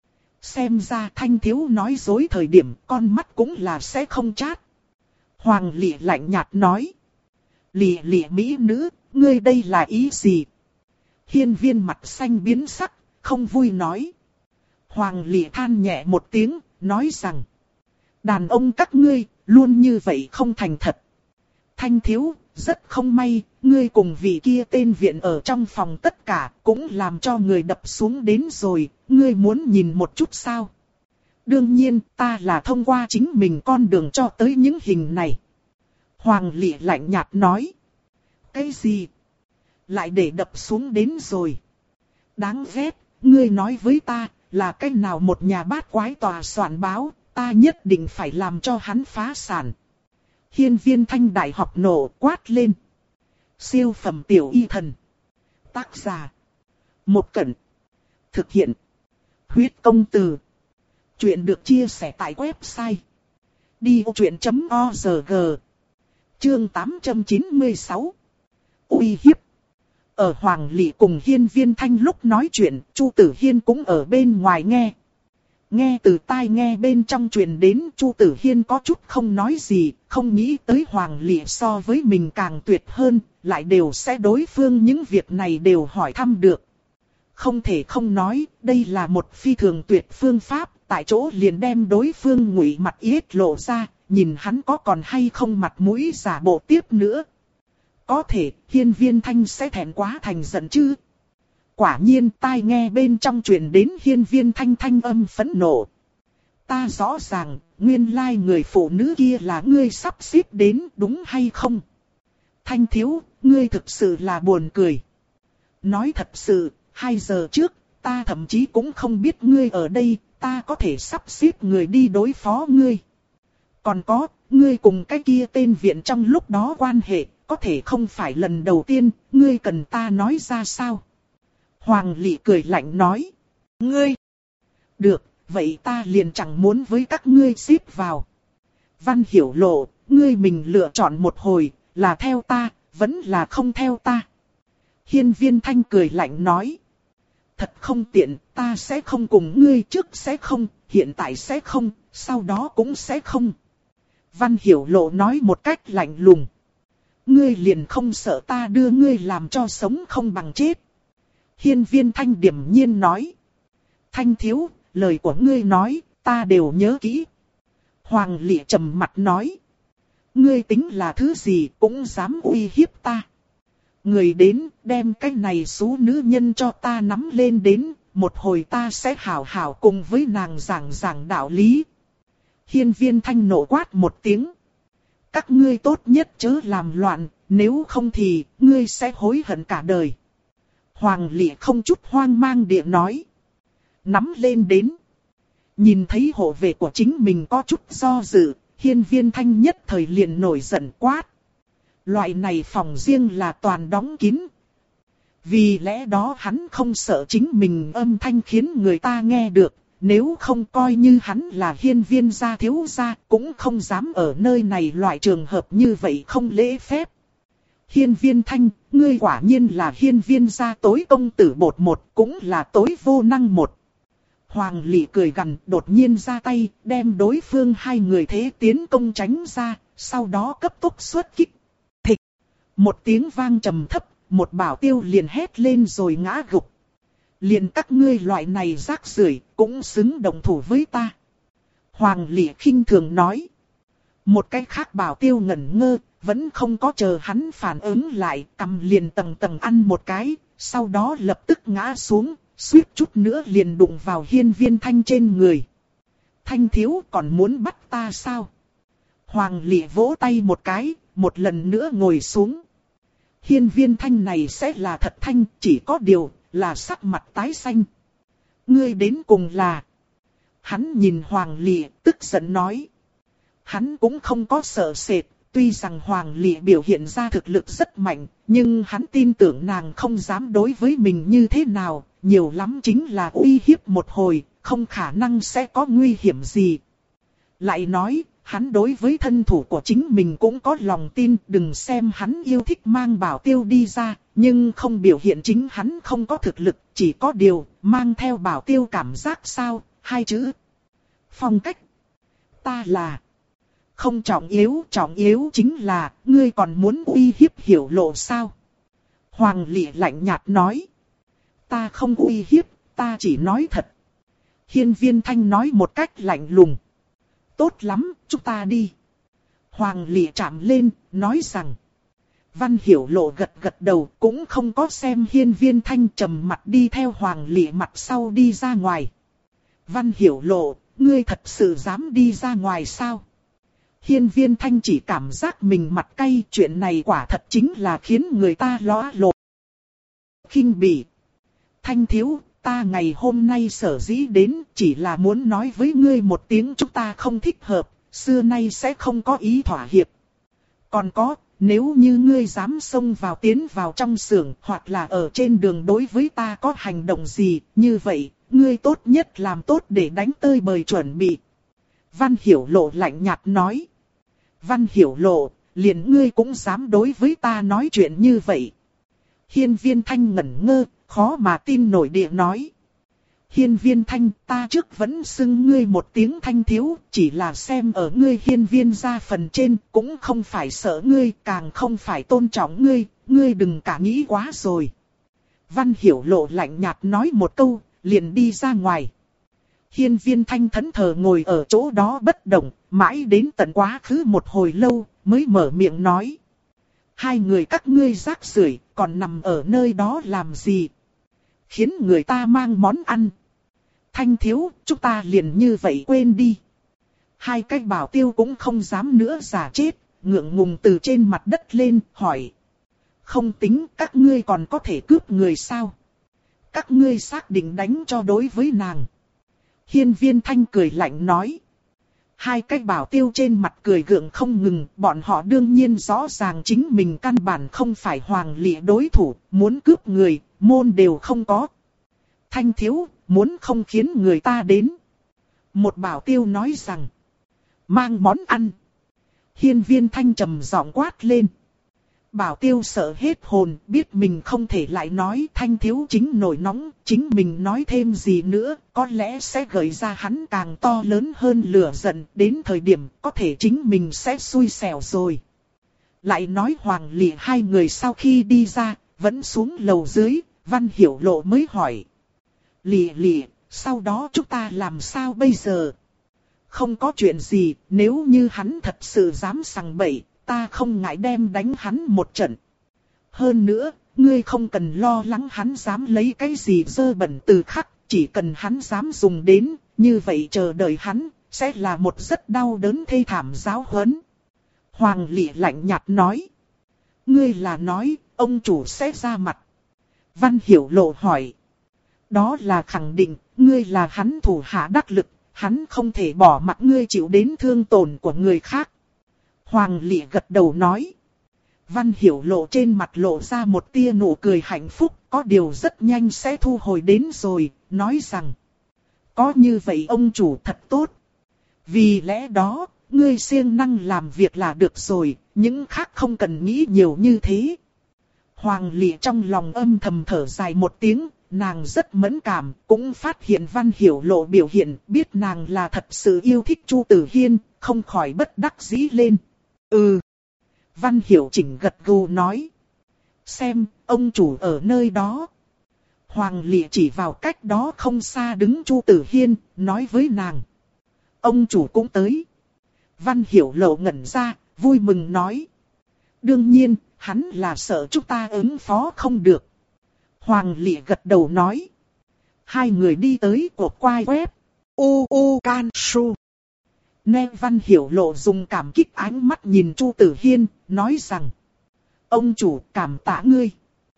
Xem ra Thanh thiếu nói dối thời điểm con mắt cũng là sẽ không chát. Hoàng Lị lạnh nhạt nói. Lị Lị mỹ nữ, ngươi đây là ý gì? Hiên Viên mặt xanh biến sắc, không vui nói. Hoàng Lị than nhẹ một tiếng, nói rằng. Đàn ông các ngươi, luôn như vậy không thành thật. Thanh thiếu, rất không may, ngươi cùng vị kia tên viện ở trong phòng tất cả, cũng làm cho người đập xuống đến rồi, ngươi muốn nhìn một chút sao? Đương nhiên, ta là thông qua chính mình con đường cho tới những hình này. Hoàng Lị lạnh nhạt nói. Cái gì? Lại để đập xuống đến rồi. Đáng ghét, ngươi nói với ta, là cái nào một nhà bát quái tòa soạn báo, ta nhất định phải làm cho hắn phá sản. Hiên Viên Thanh đại học nổ quát lên. Siêu phẩm tiểu y thần. Tác giả. Một Cẩn. Thực hiện. Huyết công từ. Chuyện được chia sẻ tại website. đi vô chuyện chấm org. Chương tám trăm chín mươi sáu. Uy hiếp. Ở Hoàng Lị cùng Hiên Viên Thanh lúc nói chuyện, Chu Tử Hiên cũng ở bên ngoài nghe. Nghe từ tai nghe bên trong truyền đến, Chu Tử Hiên có chút không nói gì, không nghĩ tới Hoàng Lị so với mình càng tuyệt hơn, lại đều sẽ đối phương những việc này đều hỏi thăm được. Không thể không nói, đây là một phi thường tuyệt phương pháp, tại chỗ liền đem đối phương ngụy mặt yết lộ ra, nhìn hắn có còn hay không mặt mũi giả bộ tiếp nữa. Có thể, Hiên Viên Thanh sẽ thẹn quá thành giận chứ. Quả nhiên tai nghe bên trong truyền đến Hiên Viên Thanh thanh âm phẫn nộ. Ta rõ ràng, nguyên lai người phụ nữ kia là ngươi sắp xếp đến đúng hay không? Thanh thiếu, ngươi thực sự là buồn cười. Nói thật sự, hai giờ trước, ta thậm chí cũng không biết ngươi ở đây, ta có thể sắp xếp người đi đối phó ngươi. Còn có, ngươi cùng cái kia tên viện trong lúc đó quan hệ, có thể không phải lần đầu tiên, ngươi cần ta nói ra sao? Hoàng Lị cười lạnh nói. Ngươi! Được, vậy ta liền chẳng muốn với các ngươi xếp vào. Văn Hiểu Lộ, ngươi mình lựa chọn một hồi, là theo ta, vẫn là không theo ta. Hiên Viên Thanh cười lạnh nói. Thật không tiện, ta sẽ không cùng ngươi, trước sẽ không, hiện tại sẽ không, sau đó cũng sẽ không. Văn Hiểu Lộ nói một cách lạnh lùng. Ngươi liền không sợ ta đưa ngươi làm cho sống không bằng chết. Hiên Viên Thanh điềm nhiên nói. Thanh thiếu, lời của ngươi nói, ta đều nhớ kỹ. Hoàng Lị trầm mặt nói. Ngươi tính là thứ gì cũng dám uy hiếp ta. Người đến, đem cái này số nữ nhân cho ta nắm lên đến, một hồi ta sẽ hảo hảo cùng với nàng giảng giảng đạo lý. Hiên Viên Thanh nộ quát một tiếng. Các ngươi tốt nhất chớ làm loạn, nếu không thì, ngươi sẽ hối hận cả đời. Hoàng Lị không chút hoang mang địa nói. Nắm lên đến. Nhìn thấy hộ vệ của chính mình có chút do dự, Hiên Viên Thanh nhất thời liền nổi giận quát. Loại này phòng riêng là toàn đóng kín. Vì lẽ đó hắn không sợ chính mình âm thanh khiến người ta nghe được. Nếu không coi như hắn là Hiên Viên gia thiếu gia, cũng không dám ở nơi này loại trường hợp như vậy không lễ phép. Hiên Viên Thanh, ngươi quả nhiên là Hiên Viên gia tối công tử bột một, cũng là tối vô năng một. Hoàng Lị cười gằn, đột nhiên ra tay, đem đối phương hai người thế tiến công tránh ra, sau đó cấp tốc xuất kích. Thịch! Một tiếng vang trầm thấp, một bảo tiêu liền hét lên rồi ngã gục. Liền các ngươi loại này rác rưởi cũng xứng đồng thủ với ta. Hoàng Lị khinh thường nói. Một cái khác bảo tiêu ngẩn ngơ, vẫn không có chờ hắn phản ứng lại, cầm liền tầng tầng ăn một cái, sau đó lập tức ngã xuống, suýt chút nữa liền đụng vào Hiên Viên Thanh trên người. Thanh thiếu còn muốn bắt ta sao? Hoàng Lị vỗ tay một cái, một lần nữa ngồi xuống. Hiên Viên Thanh này sẽ là thật thanh, chỉ có điều là sắc mặt tái xanh. Ngươi đến cùng là... Hắn nhìn Hoàng Lị, tức giận nói. Hắn cũng không có sợ sệt, tuy rằng Hoàng Lị biểu hiện ra thực lực rất mạnh, nhưng hắn tin tưởng nàng không dám đối với mình như thế nào, nhiều lắm chính là uy hiếp một hồi, không khả năng sẽ có nguy hiểm gì. Lại nói, hắn đối với thân thủ của chính mình cũng có lòng tin, đừng xem hắn yêu thích mang bảo tiêu đi ra, nhưng không biểu hiện chính hắn không có thực lực, chỉ có điều, mang theo bảo tiêu cảm giác sao, hai chữ. Phong cách. Ta là... Không trọng yếu, trọng yếu chính là, ngươi còn muốn uy hiếp Hiểu Lộ sao? Hoàng Lị lạnh nhạt nói. Ta không uy hiếp, ta chỉ nói thật. Hiên Viên Thanh nói một cách lạnh lùng. Tốt lắm, chúng ta đi. Hoàng Lệ chạm lên, nói rằng. Văn Hiểu Lộ gật gật đầu, cũng không có xem Hiên Viên Thanh, trầm mặt đi theo Hoàng Lệ mặt sau đi ra ngoài. Văn Hiểu Lộ, ngươi thật sự dám đi ra ngoài sao? Hiên Viên Thanh chỉ cảm giác mình mặt cay, chuyện này quả thật chính là khiến người ta lõa lồ. Khinh bỉ. Thanh thiếu, ta ngày hôm nay sở dĩ đến chỉ là muốn nói với ngươi một tiếng chúng ta không thích hợp, xưa nay sẽ không có ý thỏa hiệp. Còn có, nếu như ngươi dám xông vào tiến vào trong xưởng hoặc là ở trên đường đối với ta có hành động gì, như vậy, ngươi tốt nhất làm tốt để đánh tơi bời chuẩn bị. Văn Hiểu Lộ lạnh nhạt nói. Văn Hiểu Lộ, liền ngươi cũng dám đối với ta nói chuyện như vậy. Hiên Viên Thanh ngẩn ngơ, khó mà tin nổi địa nói. Hiên Viên Thanh, ta trước vẫn xưng ngươi một tiếng Thanh thiếu, chỉ là xem ở ngươi Hiên Viên gia phần trên, cũng không phải sợ ngươi, càng không phải tôn trọng ngươi, ngươi đừng cả nghĩ quá rồi. Văn Hiểu Lộ lạnh nhạt nói một câu, liền đi ra ngoài. Hiên Viên Thanh thẫn thờ ngồi ở chỗ đó bất động, mãi đến tận quá khứ một hồi lâu, mới mở miệng nói. Hai người các ngươi rác rưởi, còn nằm ở nơi đó làm gì? Khiến người ta mang món ăn. Thanh thiếu, chúng ta liền như vậy quên đi. Hai cái bảo tiêu cũng không dám nữa giả chết, ngượng ngùng từ trên mặt đất lên, hỏi. Không tính, các ngươi còn có thể cướp người sao? Các ngươi xác định đánh cho đối với nàng. Hiên Viên Thanh cười lạnh nói. Hai cái bảo tiêu trên mặt cười gượng không ngừng, bọn họ đương nhiên rõ ràng chính mình căn bản không phải Hoàng Lệ đối thủ, muốn cướp người, môn đều không có. Thanh thiếu, muốn không khiến người ta đến. Một bảo tiêu nói rằng, mang món ăn. Hiên Viên Thanh trầm giọng quát lên. Bảo tiêu sợ hết hồn, biết mình không thể lại nói Thanh thiếu chính nổi nóng, chính mình nói thêm gì nữa, có lẽ sẽ gợi ra hắn càng to lớn hơn lửa giận, đến thời điểm có thể chính mình sẽ xui xẻo rồi. Lại nói Hoàng Lệ hai người sau khi đi ra, vẫn xuống lầu dưới, Văn Hiểu Lộ mới hỏi. Lệ Lệ, sau đó chúng ta làm sao bây giờ? Không có chuyện gì, nếu như hắn thật sự dám sằng bậy, ta không ngại đem đánh hắn một trận. Hơn nữa, ngươi không cần lo lắng hắn dám lấy cái gì dơ bẩn từ khắc, chỉ cần hắn dám dùng đến, như vậy chờ đợi hắn, sẽ là một rất đau đớn thê thảm giáo huấn. Hoàng Lệ lạnh nhạt nói. Ngươi là nói, ông chủ sẽ ra mặt. Văn Hiểu Lộ hỏi. Đó là khẳng định, ngươi là hắn thủ hạ đắc lực, hắn không thể bỏ mặc ngươi chịu đến thương tổn của người khác. Hoàng Lệ gật đầu nói. Văn Hiểu Lộ trên mặt lộ ra một tia nụ cười hạnh phúc, có điều rất nhanh sẽ thu hồi đến rồi, nói rằng. Có như vậy ông chủ thật tốt. Vì lẽ đó, ngươi siêng năng làm việc là được rồi, những khác không cần nghĩ nhiều như thế. Hoàng Lệ trong lòng âm thầm thở dài một tiếng, nàng rất mẫn cảm, cũng phát hiện Văn Hiểu Lộ biểu hiện, biết nàng là thật sự yêu thích Chu Tử Hiên, không khỏi bất đắc dĩ lên. Ừ. Văn Hiểu Chỉnh gật gù nói. Xem, ông chủ ở nơi đó. Hoàng Lệ chỉ vào cách đó không xa đứng Chu Tử Hiên, nói với nàng. Ông chủ cũng tới. Văn Hiểu Lộ ngẩn ra, vui mừng nói. Đương nhiên, hắn là sợ chúng ta ứng phó không được. Hoàng Lệ gật đầu nói. Hai người đi tới cột quai web. U U Can Su. Nghe Văn Hiểu Lộ dùng cảm kích ánh mắt nhìn Chu Tử Hiên, nói rằng. Ông chủ cảm tạ ngươi.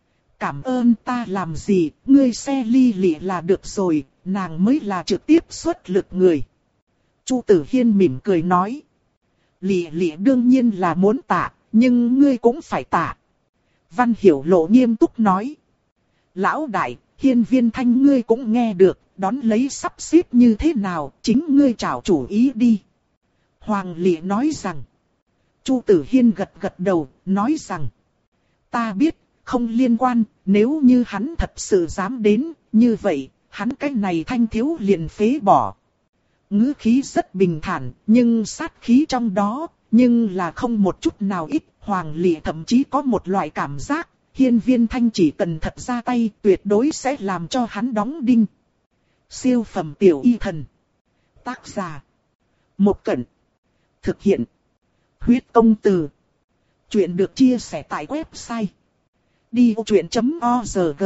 Cảm ơn ta làm gì, ngươi xe ly lị là được rồi, nàng mới là trực tiếp xuất lực người. Chu Tử Hiên mỉm cười nói. Lị lị đương nhiên là muốn tạ, nhưng ngươi cũng phải tạ. Văn Hiểu Lộ nghiêm túc nói. Lão đại, Hiên Viên Thanh ngươi cũng nghe được, đón lấy sắp xếp như thế nào, chính ngươi trảo chủ ý đi. Hoàng Lệ nói rằng. Chu Tử Hiên gật gật đầu, nói rằng. Ta biết, không liên quan, nếu như hắn thật sự dám đến, như vậy, hắn cái này Thanh thiếu liền phế bỏ. Ngữ khí rất bình thản, nhưng sát khí trong đó, nhưng là không một chút nào ít. Hoàng Lệ thậm chí có một loại cảm giác, Hiên Viên Thanh chỉ cần thật ra tay, tuyệt đối sẽ làm cho hắn đóng đinh. Siêu phẩm tiểu y thần. Tác giả. Một cẩn. Thực hiện. Huyết công từ. Chuyện được chia sẻ tại website đi vô chuyện chấm org.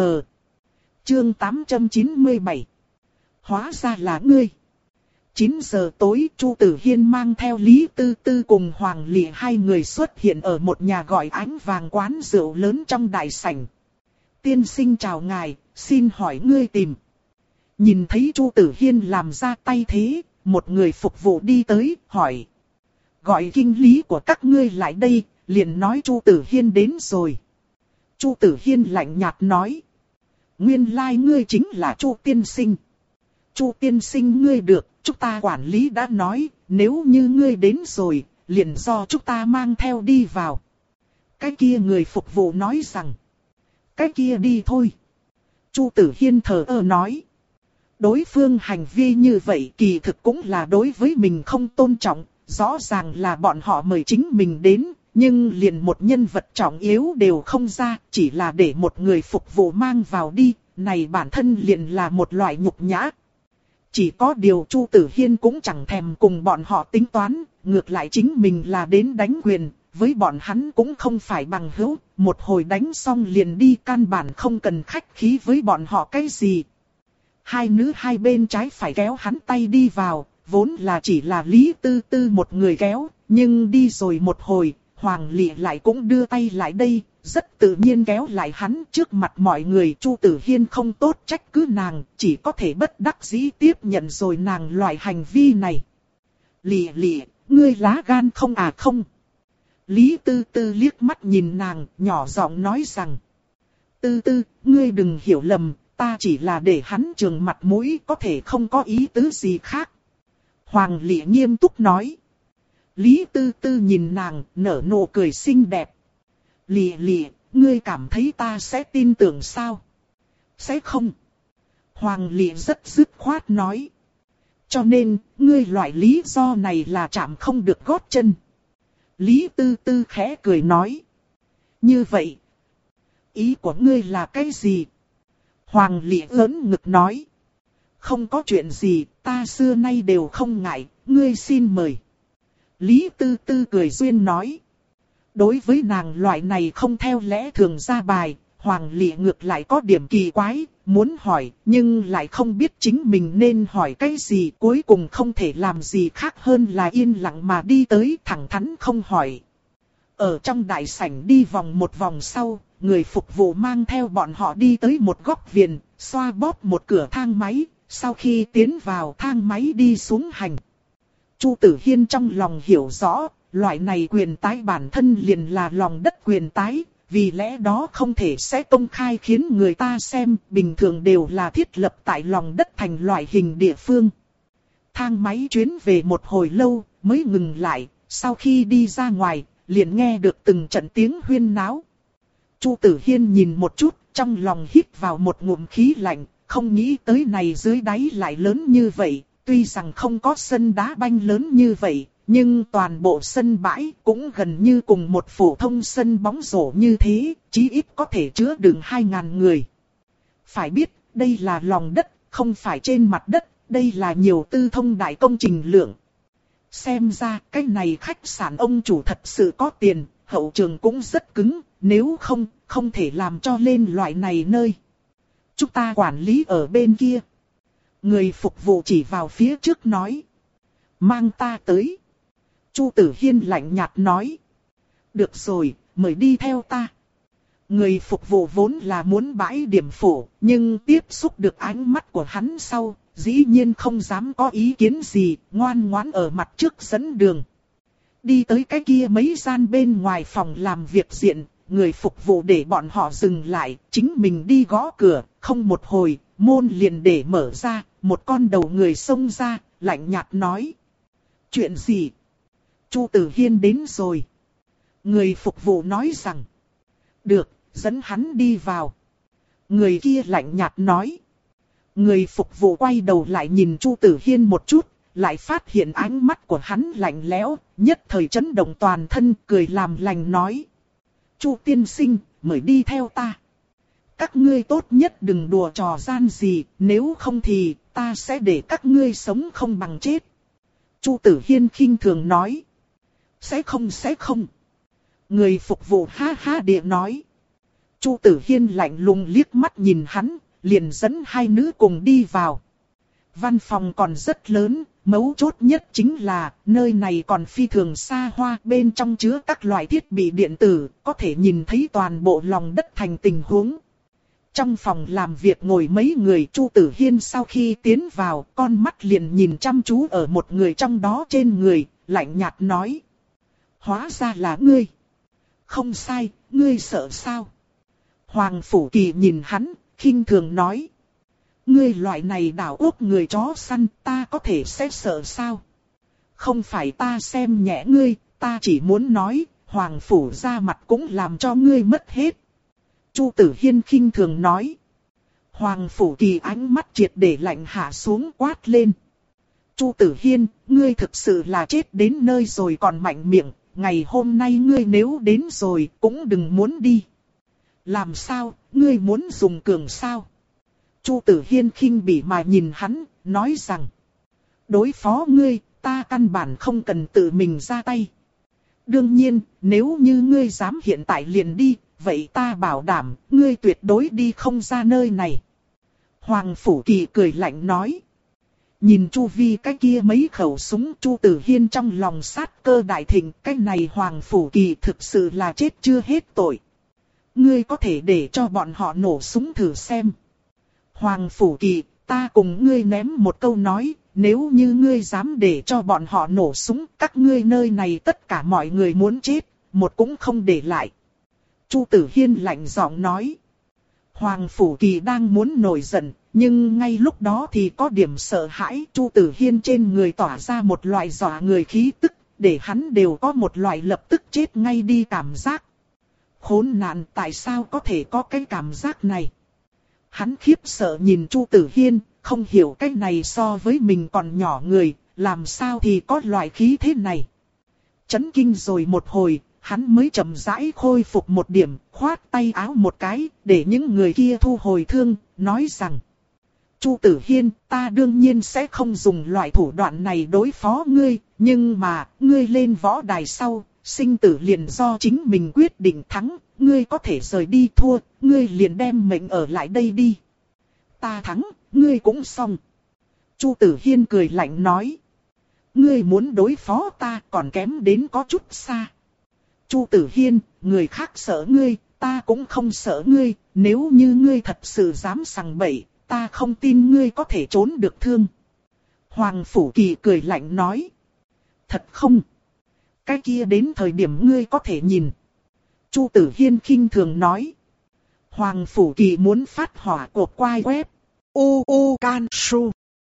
Chương tám trăm chín mươi bảy. Hóa ra là ngươi. chín giờ tối, Chu Tử Hiên mang theo Lý Tư Tư cùng Hoàng Lệ hai người xuất hiện ở một nhà gọi Ánh Vàng quán rượu lớn trong đại sảnh. Tiên sinh chào ngài, xin hỏi ngươi tìm. Nhìn thấy Chu Tử Hiên làm ra tay thế, một người phục vụ đi tới, hỏi. Gọi kinh lý của các ngươi lại đây, liền nói Chu Tử Hiên đến rồi. Chu Tử Hiên lạnh nhạt nói. Nguyên lai like ngươi chính là Chu tiên sinh. Chu tiên sinh ngươi được, chúng ta quản lý đã nói, nếu như ngươi đến rồi, liền do chúng ta mang theo đi vào. Cái kia người phục vụ nói rằng. Cái kia đi thôi. Chu Tử Hiên thờ ơ nói. Đối phương hành vi như vậy kỳ thực cũng là đối với mình không tôn trọng, rõ ràng là bọn họ mời chính mình đến, nhưng liền một nhân vật trọng yếu đều không ra, chỉ là để một người phục vụ mang vào đi, này bản thân liền là một loại nhục nhã. Chỉ có điều Chu Tử Hiên cũng chẳng thèm cùng bọn họ tính toán, ngược lại chính mình là đến đánh quyền, với bọn hắn cũng không phải bằng hữu, một hồi đánh xong liền đi, căn bản không cần khách khí với bọn họ cái gì. Hai nữ hai bên trái phải kéo hắn tay đi vào, vốn là chỉ là Lý Tư Tư một người kéo, nhưng đi rồi một hồi, Hoàng Lệ lại cũng đưa tay lại đây, rất tự nhiên kéo lại hắn trước mặt mọi người. Chu Tử Hiên không tốt trách cứ nàng, chỉ có thể bất đắc dĩ tiếp nhận rồi nàng loại hành vi này. Lệ Lệ, ngươi lá gan không à không? Lý Tư Tư liếc mắt nhìn nàng, nhỏ giọng nói rằng. Tư Tư, ngươi đừng hiểu lầm, ta chỉ là để hắn trường mặt mũi, có thể không có ý tứ gì khác. Hoàng Lệ nghiêm túc nói. Lý Tư Tư nhìn nàng, nở nụ cười xinh đẹp. Lệ Lệ, ngươi cảm thấy ta sẽ tin tưởng sao? Sẽ không. Hoàng Lệ rất dứt khoát nói. Cho nên, ngươi loại lý do này là chạm không được gót chân. Lý Tư Tư khẽ cười nói. Như vậy, ý của ngươi là cái gì? Hoàng Lệ ớn ngực nói. Không có chuyện gì, ta xưa nay đều không ngại, ngươi xin mời. Lý Tư Tư cười duyên nói. Đối với nàng loại này không theo lẽ thường ra bài, Hoàng Lệ ngược lại có điểm kỳ quái, muốn hỏi, nhưng lại không biết chính mình nên hỏi cái gì, cuối cùng không thể làm gì khác hơn là yên lặng mà đi tới, thẳng thắn không hỏi. Ở trong đại sảnh đi vòng một vòng sau, người phục vụ mang theo bọn họ đi tới một góc viền, xoa bóp một cửa thang máy, sau khi tiến vào thang máy đi xuống hành. Chu Tử Hiên trong lòng hiểu rõ, loại này quyền tái bản thân liền là lòng đất quyền tái, vì lẽ đó không thể sẽ công khai khiến người ta xem, bình thường đều là thiết lập tại lòng đất thành loại hình địa phương. Thang máy chuyến về một hồi lâu, mới ngừng lại, sau khi đi ra ngoài, liền nghe được từng trận tiếng huyên náo. Chu Tử Hiên nhìn một chút, trong lòng hít vào một ngụm khí lạnh, không nghĩ tới này dưới đáy lại lớn như vậy, tuy rằng không có sân đá banh lớn như vậy, nhưng toàn bộ sân bãi cũng gần như cùng một phổ thông sân bóng rổ như thế, chí ít có thể chứa đựng hai ngàn người. Phải biết, đây là lòng đất, không phải trên mặt đất, đây là nhiều tư thông đại công trình lượng. Xem ra, cái này khách sạn ông chủ thật sự có tiền, hậu trường cũng rất cứng, nếu không, không thể làm cho lên loại này nơi. Chúng ta quản lý ở bên kia. Người phục vụ chỉ vào phía trước nói. Mang ta tới. Chu Tử Hiên lạnh nhạt nói. Được rồi, mời đi theo ta. Người phục vụ vốn là muốn bãi điểm phổ, nhưng tiếp xúc được ánh mắt của hắn sau, dĩ nhiên không dám có ý kiến gì, ngoan ngoãn ở mặt trước dẫn đường. Đi tới cái kia mấy gian bên ngoài phòng làm việc diện, người phục vụ để bọn họ dừng lại, chính mình đi gõ cửa, không một hồi, môn liền để mở ra, một con đầu người xông ra, lạnh nhạt nói. Chuyện gì? Chu Tử Hiên đến rồi. Người phục vụ nói rằng. Được, dẫn hắn đi vào. Người kia lạnh nhạt nói. Người phục vụ quay đầu lại nhìn Chu Tử Hiên một chút, lại phát hiện ánh mắt của hắn lạnh lẽo, nhất thời chấn động toàn thân, cười làm lành nói. Chu tiên sinh, mời đi theo ta. Các ngươi tốt nhất đừng đùa trò gian gì, nếu không thì ta sẽ để các ngươi sống không bằng chết. Chu Tử Hiên khinh thường nói. Sẽ không sẽ không. Người phục vụ ha ha địa nói. Chu Tử Hiên lạnh lùng liếc mắt nhìn hắn, liền dẫn hai nữ cùng đi vào. Văn phòng còn rất lớn, mấu chốt nhất chính là nơi này còn phi thường xa hoa, bên trong chứa các loại thiết bị điện tử, có thể nhìn thấy toàn bộ lòng đất thành tình huống. Trong phòng làm việc ngồi mấy người, Chu Tử Hiên sau khi tiến vào, con mắt liền nhìn chăm chú ở một người trong đó trên người, lạnh nhạt nói. Hóa ra là ngươi. Không sai, ngươi sợ sao? Hoàng Phủ Kỳ nhìn hắn, khinh thường nói. Ngươi loại này đảo ốc người chó săn, ta có thể sẽ sợ sao? Không phải ta xem nhẹ ngươi, ta chỉ muốn nói, Hoàng Phủ ra mặt cũng làm cho ngươi mất hết. Chu Tử Hiên khinh thường nói. Hoàng Phủ Kỳ ánh mắt triệt để lạnh hạ xuống quát lên. Chu Tử Hiên, ngươi thực sự là chết đến nơi rồi còn mạnh miệng, ngày hôm nay ngươi nếu đến rồi cũng đừng muốn đi. Làm sao, ngươi muốn dùng cường sao? Chu Tử Hiên khinh bỉ mà nhìn hắn, nói rằng. Đối phó ngươi, ta căn bản không cần tự mình ra tay. Đương nhiên, nếu như ngươi dám hiện tại liền đi, vậy ta bảo đảm, ngươi tuyệt đối đi không ra nơi này. Hoàng Phủ Kỳ cười lạnh nói. Nhìn chu vi cái kia mấy khẩu súng, Chu Tử Hiên trong lòng sát cơ đại thịnh, cái này Hoàng Phủ Kỳ thực sự là chết chưa hết tội. Ngươi có thể để cho bọn họ nổ súng thử xem. Hoàng Phủ Kỳ, ta cùng ngươi ném một câu nói, nếu như ngươi dám để cho bọn họ nổ súng, các ngươi nơi này tất cả mọi người muốn chết, một cũng không để lại. Chu Tử Hiên lạnh giọng nói. Hoàng Phủ Kỳ đang muốn nổi giận, nhưng ngay lúc đó thì có điểm sợ hãi. Chu Tử Hiên trên người tỏa ra một loại dọa người khí tức, để hắn đều có một loại lập tức chết ngay đi cảm giác. Khốn nạn, tại sao có thể có cái cảm giác này? Hắn khiếp sợ nhìn Chu Tử Hiên, không hiểu cái này so với mình còn nhỏ người, làm sao thì có loại khí thế này. Chấn kinh rồi một hồi, hắn mới chậm rãi khôi phục một điểm, khoát tay áo một cái, để những người kia thu hồi thương, nói rằng. Chu Tử Hiên, ta đương nhiên sẽ không dùng loại thủ đoạn này đối phó ngươi, nhưng mà, ngươi lên võ đài sau, sinh tử liền do chính mình quyết định thắng, ngươi có thể rời đi thua, ngươi liền đem mệnh ở lại đây đi. Ta thắng, ngươi cũng xong. Chu Tử Hiên cười lạnh nói. Ngươi muốn đối phó ta còn kém đến có chút xa. Chu Tử Hiên, người khác sợ ngươi, ta cũng không sợ ngươi, nếu như ngươi thật sự dám sằng bậy, ta không tin ngươi có thể trốn được thương. Hoàng Phủ Kỳ cười lạnh nói. Thật không? Cái kia đến thời điểm ngươi có thể nhìn. Chu Tử Hiên khinh thường nói. Hoàng Phủ Kỳ muốn phát hỏa cột quai web. U U Can Su.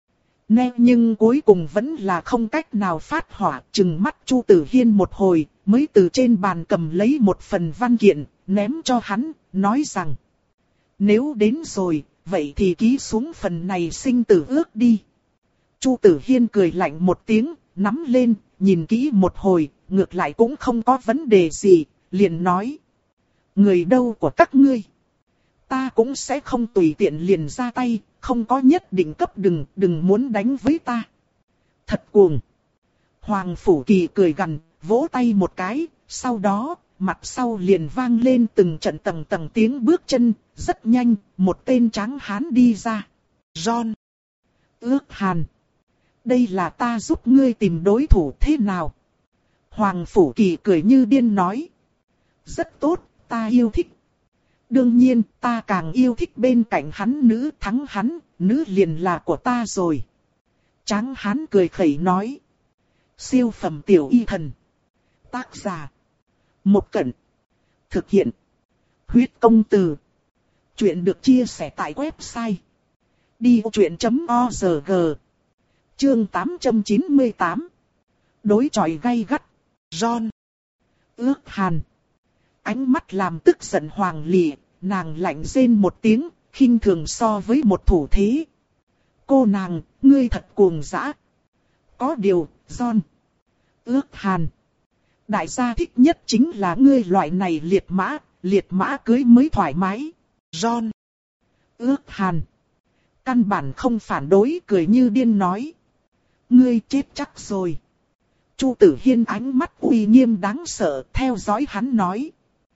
Nè nhưng cuối cùng vẫn là không cách nào phát hỏa, trừng mắt Chu Tử Hiên một hồi, mới từ trên bàn cầm lấy một phần văn kiện, ném cho hắn, nói rằng. Nếu đến rồi, vậy thì ký xuống phần này sinh tử ước đi. Chu Tử Hiên cười lạnh một tiếng, nắm lên, nhìn kỹ một hồi, ngược lại cũng không có vấn đề gì, liền nói. Người đâu của các ngươi? Ta cũng sẽ không tùy tiện liền ra tay, không có nhất định cấp đừng, đừng muốn đánh với ta. Thật cuồng. Hoàng Phủ Kỳ cười gằn, vỗ tay một cái, sau đó, mặt sau liền vang lên từng trận tầng tầng tiếng bước chân, rất nhanh, một tên tráng hán đi ra. John. Ước Hàn. Đây là ta giúp ngươi tìm đối thủ thế nào? Hoàng Phủ Kỳ cười như điên nói. Rất tốt, ta yêu thích. Đương nhiên, ta càng yêu thích bên cạnh hắn nữ, thắng hắn, nữ liền là của ta rồi. Tráng hán cười khẩy nói. Siêu phẩm tiểu y thần. Tác giả. Một Cẩn. Thực hiện. Huyết công từ. Chuyện được chia sẻ tại website. đi ô chuyện chấm org. Chương tám trăm chín mươi tám. Đối chọi gay gắt. John. Ước Hàn. Ánh mắt làm tức giận Hoàng Lệ, nàng lạnh rên một tiếng, khinh thường so với một thủ thế. Cô nàng, ngươi thật cuồng dã. Có điều, John. Ước Hàn. Đại gia thích nhất chính là ngươi loại này liệt mã, liệt mã cưới mới thoải mái. John. Ước Hàn. Căn bản không phản đối, cười như điên nói. ngươi chết chắc rồi. Chu Tử Hiên ánh mắt uy nghiêm đáng sợ, theo dõi hắn nói.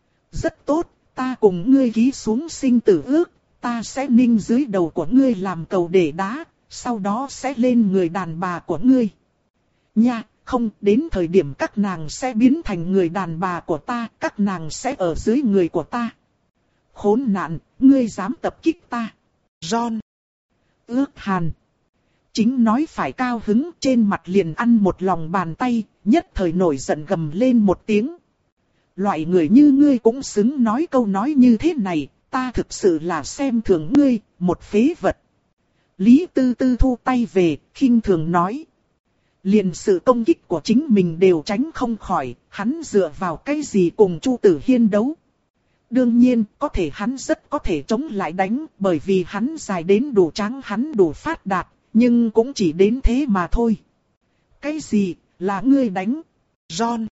Rất tốt, ta cùng ngươi ký xuống sinh tử ước, ta sẽ ninh dưới đầu của ngươi làm cầu để đá, sau đó sẽ lên người đàn bà của ngươi. Nha, không, đến thời điểm các nàng sẽ biến thành người đàn bà của ta, các nàng sẽ ở dưới người của ta. Khốn nạn, ngươi dám tập kích ta. John. Ước Hàn. Chính nói phải cao hứng, trên mặt liền ăn một lòng bàn tay, nhất thời nổi giận gầm lên một tiếng. Loại người như ngươi cũng xứng nói câu nói như thế này, ta thực sự là xem thường ngươi, một phế vật. Lý Tư Tư thu tay về, khinh thường nói. Liền sự công kích của chính mình đều tránh không khỏi, hắn dựa vào cái gì cùng Chu Tử Hiên đấu. Đương nhiên, có thể hắn rất có thể chống lại đánh, bởi vì hắn dài đến đủ trắng, hắn đủ phát đạt, nhưng cũng chỉ đến thế mà thôi. Cái gì, là ngươi đánh? John.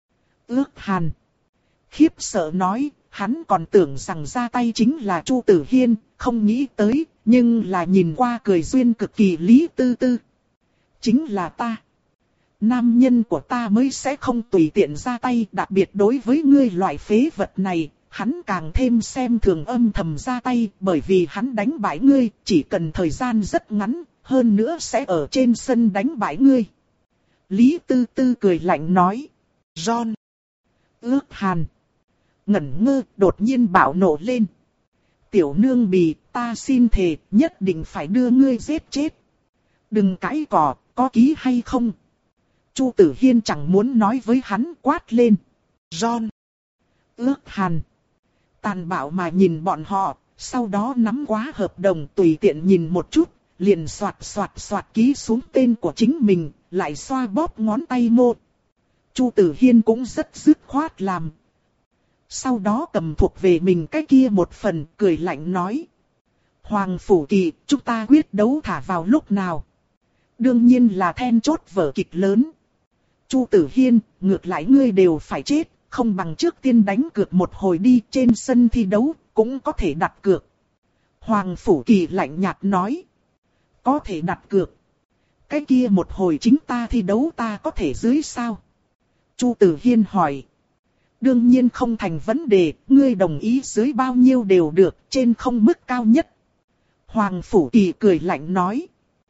Ước Hàn. Khiếp sợ nói, hắn còn tưởng rằng ra tay chính là Chu Tử Hiên, không nghĩ tới, nhưng là nhìn qua cười duyên cực kỳ Lý Tư Tư. Chính là ta. Nam nhân của ta mới sẽ không tùy tiện ra tay, đặc biệt đối với ngươi loại phế vật này, hắn càng thêm xem thường âm thầm ra tay, bởi vì hắn đánh bại ngươi, chỉ cần thời gian rất ngắn, hơn nữa sẽ ở trên sân đánh bại ngươi. Lý Tư Tư cười lạnh nói. John. Ước Hàn. Ngẩn ngơ, đột nhiên bạo nộ lên. Tiểu nương bì, ta xin thề, nhất định phải đưa ngươi giết chết. Đừng cãi cỏ, có ký hay không? Chu Tử Hiên chẳng muốn nói với hắn, quát lên. John. Ước Hàn. Tàn bạo mà nhìn bọn họ, sau đó nắm quá hợp đồng tùy tiện nhìn một chút, liền soạt soạt soạt ký xuống tên của chính mình, lại xoa bóp ngón tay mô. Chu Tử Hiên cũng rất dứt khoát làm. Sau đó cầm thuộc về mình cái kia một phần, cười lạnh nói. Hoàng Phủ Kỳ, chúng ta quyết đấu thả vào lúc nào? Đương nhiên là then chốt vở kịch lớn. Chu Tử Hiên, ngược lại ngươi đều phải chết, không bằng trước tiên đánh cược một hồi đi, trên sân thi đấu, cũng có thể đặt cược. Hoàng Phủ Kỳ lạnh nhạt nói. Có thể đặt cược. Cái kia một hồi chính ta thi đấu ta có thể dưới sao? Chu Tử Hiên hỏi. Đương nhiên không thành vấn đề, ngươi đồng ý dưới bao nhiêu đều được, trên không mức cao nhất. Hoàng Phủ Kỳ cười lạnh nói.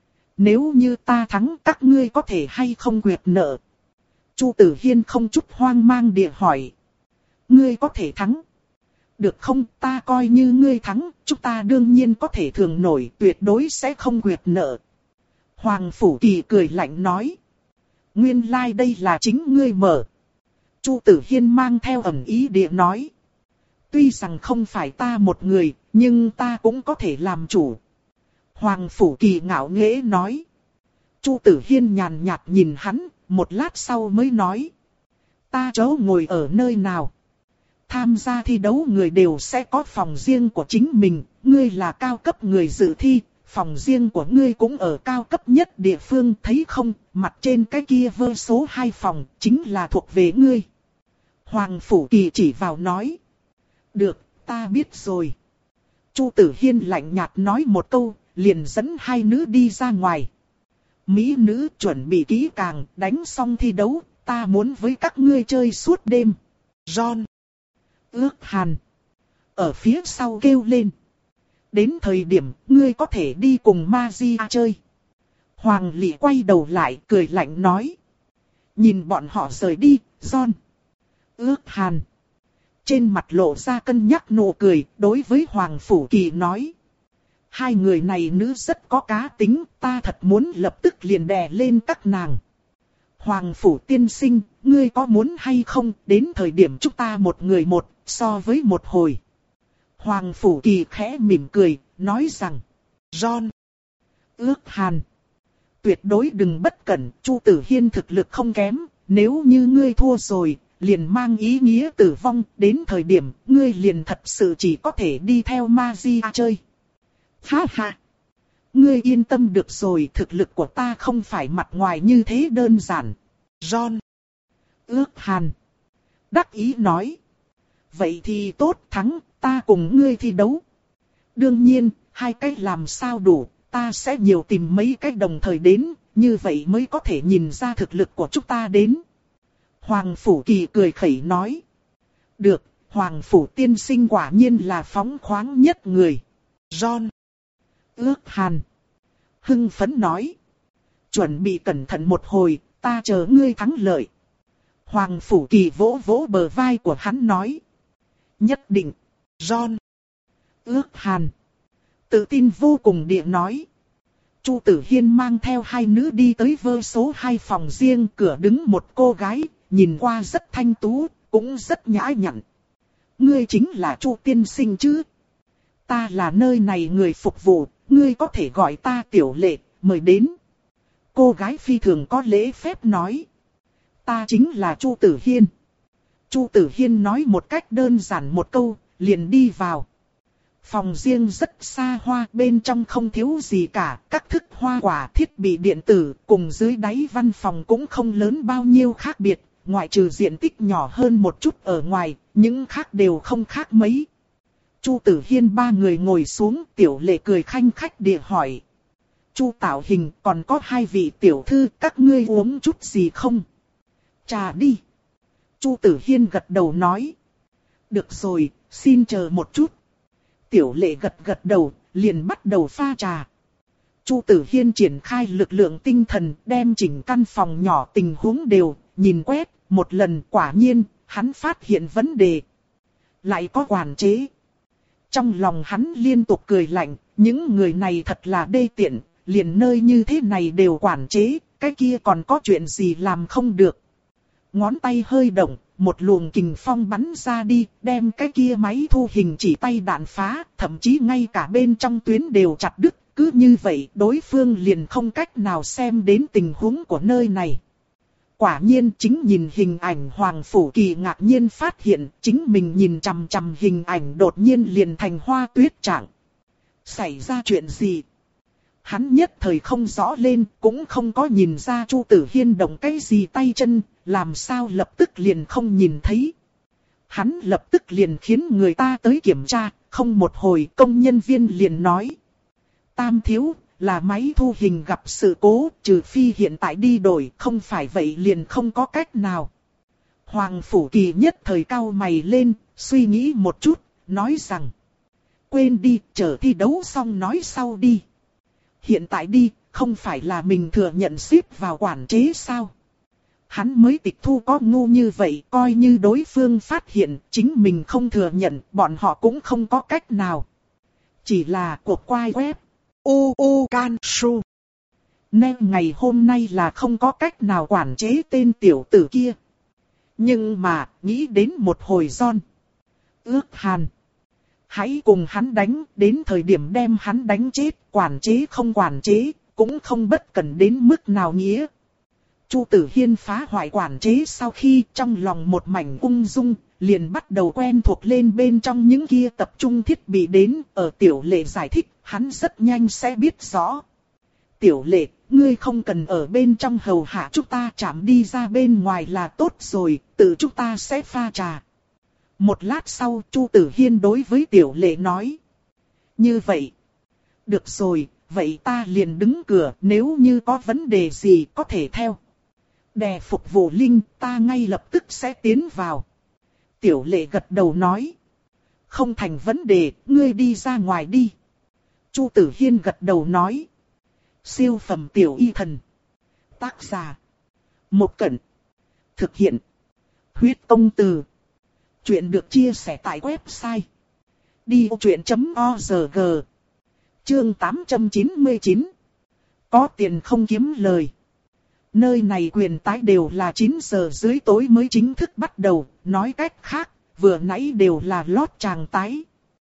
Nếu như ta thắng các ngươi có thể hay không quyệt nợ? Chu Tử Hiên không chút hoang mang địa hỏi. Ngươi có thể thắng. Được không, ta coi như ngươi thắng, chúng ta đương nhiên có thể thường nổi, tuyệt đối sẽ không quyệt nợ. Hoàng Phủ Kỳ cười lạnh nói. Nguyên lai like đây là chính ngươi mở. Chu Tử Hiên mang theo ẩn ý địa nói. Tuy rằng không phải ta một người, nhưng ta cũng có thể làm chủ. Hoàng Phủ Kỳ ngạo nghễ nói. Chu Tử Hiên nhàn nhạt nhìn hắn, một lát sau mới nói. Ta chỗ ngồi ở nơi nào? Tham gia thi đấu người đều sẽ có phòng riêng của chính mình, ngươi là cao cấp người dự thi, phòng riêng của ngươi cũng ở cao cấp nhất địa phương, thấy không, mặt trên cái kia vơ số hai phòng, chính là thuộc về ngươi. Hoàng Phủ Kỳ chỉ vào nói. Được, ta biết rồi. Chu Tử Hiên lạnh nhạt nói một câu, liền dẫn hai nữ đi ra ngoài. Mỹ nữ chuẩn bị kỹ càng, đánh xong thi đấu, ta muốn với các ngươi chơi suốt đêm. John. Ước Hàn. Ở phía sau kêu lên. Đến thời điểm, ngươi có thể đi cùng Magia chơi. Hoàng Lị quay đầu lại, cười lạnh nói. Nhìn bọn họ rời đi, John. Ước Hàn. Trên mặt lộ ra cân nhắc nụ cười, đối với Hoàng Phủ Kỳ nói. Hai người này nữ rất có cá tính, ta thật muốn lập tức liền đè lên các nàng. Hoàng Phủ tiên sinh, ngươi có muốn hay không, đến thời điểm chúng ta một người một, so với một hồi. Hoàng Phủ Kỳ khẽ mỉm cười, nói rằng. John. Ước Hàn. Tuyệt đối đừng bất cẩn, Chu Tử Hiên thực lực không kém, nếu như ngươi thua rồi, liền mang ý nghĩa tử vong, đến thời điểm, ngươi liền thật sự chỉ có thể đi theo Magia chơi. Ha ha! Ngươi yên tâm được rồi, thực lực của ta không phải mặt ngoài như thế đơn giản. John. Ước Hàn. Đắc ý nói. Vậy thì tốt, thắng, ta cùng ngươi thi đấu. Đương nhiên, hai cái làm sao đủ, ta sẽ nhiều tìm mấy cái đồng thời đến, như vậy mới có thể nhìn ra thực lực của chúng ta đến. Hoàng Phủ Kỳ cười khẩy nói. Được, Hoàng Phủ tiên sinh quả nhiên là phóng khoáng nhất người. John. Ước Hàn. Hưng phấn nói. Chuẩn bị cẩn thận một hồi, ta chờ ngươi thắng lợi. Hoàng Phủ Kỳ vỗ vỗ bờ vai của hắn nói. Nhất định. John. Ước Hàn. Tự tin vô cùng địa nói. Chu Tử Hiên mang theo hai nữ đi tới vơ số hai phòng riêng, cửa đứng một cô gái, nhìn qua rất thanh tú, cũng rất nhã nhặn. Ngươi chính là Chu tiên sinh chứ? Ta là nơi này người phục vụ, ngươi có thể gọi ta Tiểu Lệ, mời đến. Cô gái phi thường có lễ phép nói. Ta chính là Chu Tử Hiên. Chu Tử Hiên nói một cách đơn giản một câu, liền đi vào. Phòng riêng rất xa hoa, bên trong không thiếu gì cả, các thức hoa quả, thiết bị điện tử, cùng dưới đáy văn phòng cũng không lớn bao nhiêu khác biệt, ngoại trừ diện tích nhỏ hơn một chút ở ngoài, những khác đều không khác mấy. Chu Tử Hiên ba người ngồi xuống, Tiểu Lệ cười khanh khách địa hỏi. Chu Tạo Hình, còn có hai vị tiểu thư, các ngươi uống chút gì không? Trà đi. Chu Tử Hiên gật đầu nói. Được rồi, xin chờ một chút. Tiểu Lệ gật gật đầu, liền bắt đầu pha trà. Chu Tử Hiên triển khai lực lượng tinh thần, đem chỉnh căn phòng nhỏ tình huống đều, nhìn quét, một lần quả nhiên, hắn phát hiện vấn đề. Lại có quản chế. Trong lòng hắn liên tục cười lạnh, những người này thật là đê tiện, liền nơi như thế này đều quản chế, cái kia còn có chuyện gì làm không được. Ngón tay hơi động, một luồng kình phong bắn ra đi, đem cái kia máy thu hình chỉ tay đạn phá, thậm chí ngay cả bên trong tuyến đều chặt đứt. Cứ như vậy đối phương liền không cách nào xem đến tình huống của nơi này. Quả nhiên chính nhìn hình ảnh Hoàng Phủ Kỳ ngạc nhiên phát hiện chính mình nhìn chằm chằm hình ảnh đột nhiên liền thành hoa tuyết trạng. Xảy ra chuyện gì? Hắn nhất thời không rõ lên, cũng không có nhìn ra Chu Tử Hiên động cái gì tay chân, làm sao lập tức liền không nhìn thấy. Hắn lập tức liền khiến người ta tới kiểm tra, không một hồi công nhân viên liền nói. Tam thiếu, là máy thu hình gặp sự cố, trừ phi hiện tại đi đổi, không phải vậy liền không có cách nào. Hoàng Phủ Kỳ nhất thời cau mày lên, suy nghĩ một chút, nói rằng. Quên đi, chờ thi đấu xong nói sau đi. Hiện tại đi, không phải là mình thừa nhận ship vào quản chế sao? Hắn mới tịch thu có ngu như vậy, coi như đối phương phát hiện, chính mình không thừa nhận, bọn họ cũng không có cách nào. Chỉ là cuộc quay web. U U Can Su. Nên ngày hôm nay là không có cách nào quản chế tên tiểu tử kia. Nhưng mà, nghĩ đến một hồi John. Ước Hàn. Hãy cùng hắn đánh, đến thời điểm đem hắn đánh chết, quản chế không quản chế, cũng không bất cần đến mức nào nghĩa. Chu Tử Hiên phá hoại quản chế sau khi trong lòng một mảnh ung dung, liền bắt đầu quen thuộc lên bên trong những kia tập trung thiết bị đến, ở Tiểu Lệ giải thích, hắn rất nhanh sẽ biết rõ. Tiểu Lệ, ngươi không cần ở bên trong hầu hạ chúng ta, chạm đi ra bên ngoài là tốt rồi, tự chúng ta sẽ pha trà. Một lát sau, Chu Tử Hiên đối với Tiểu Lệ nói. Như vậy. Được rồi, vậy ta liền đứng cửa, nếu như có vấn đề gì có thể theo. Đè phục vụ linh, ta ngay lập tức sẽ tiến vào. Tiểu Lệ gật đầu nói. Không thành vấn đề, ngươi đi ra ngoài đi. Chu Tử Hiên gật đầu nói. Siêu phẩm tiểu y thần. Tác giả. Một Cẩn. Thực hiện. Huyết Công Từ. Chuyện được chia sẻ tại website. đi ô chuyện chấm org. Chương tám trăm chín mươi chín. Có tiền không kiếm lời. Nơi này quyền tái đều là chín giờ dưới tối mới chính thức bắt đầu, nói cách khác, vừa nãy đều là lót chàng tái.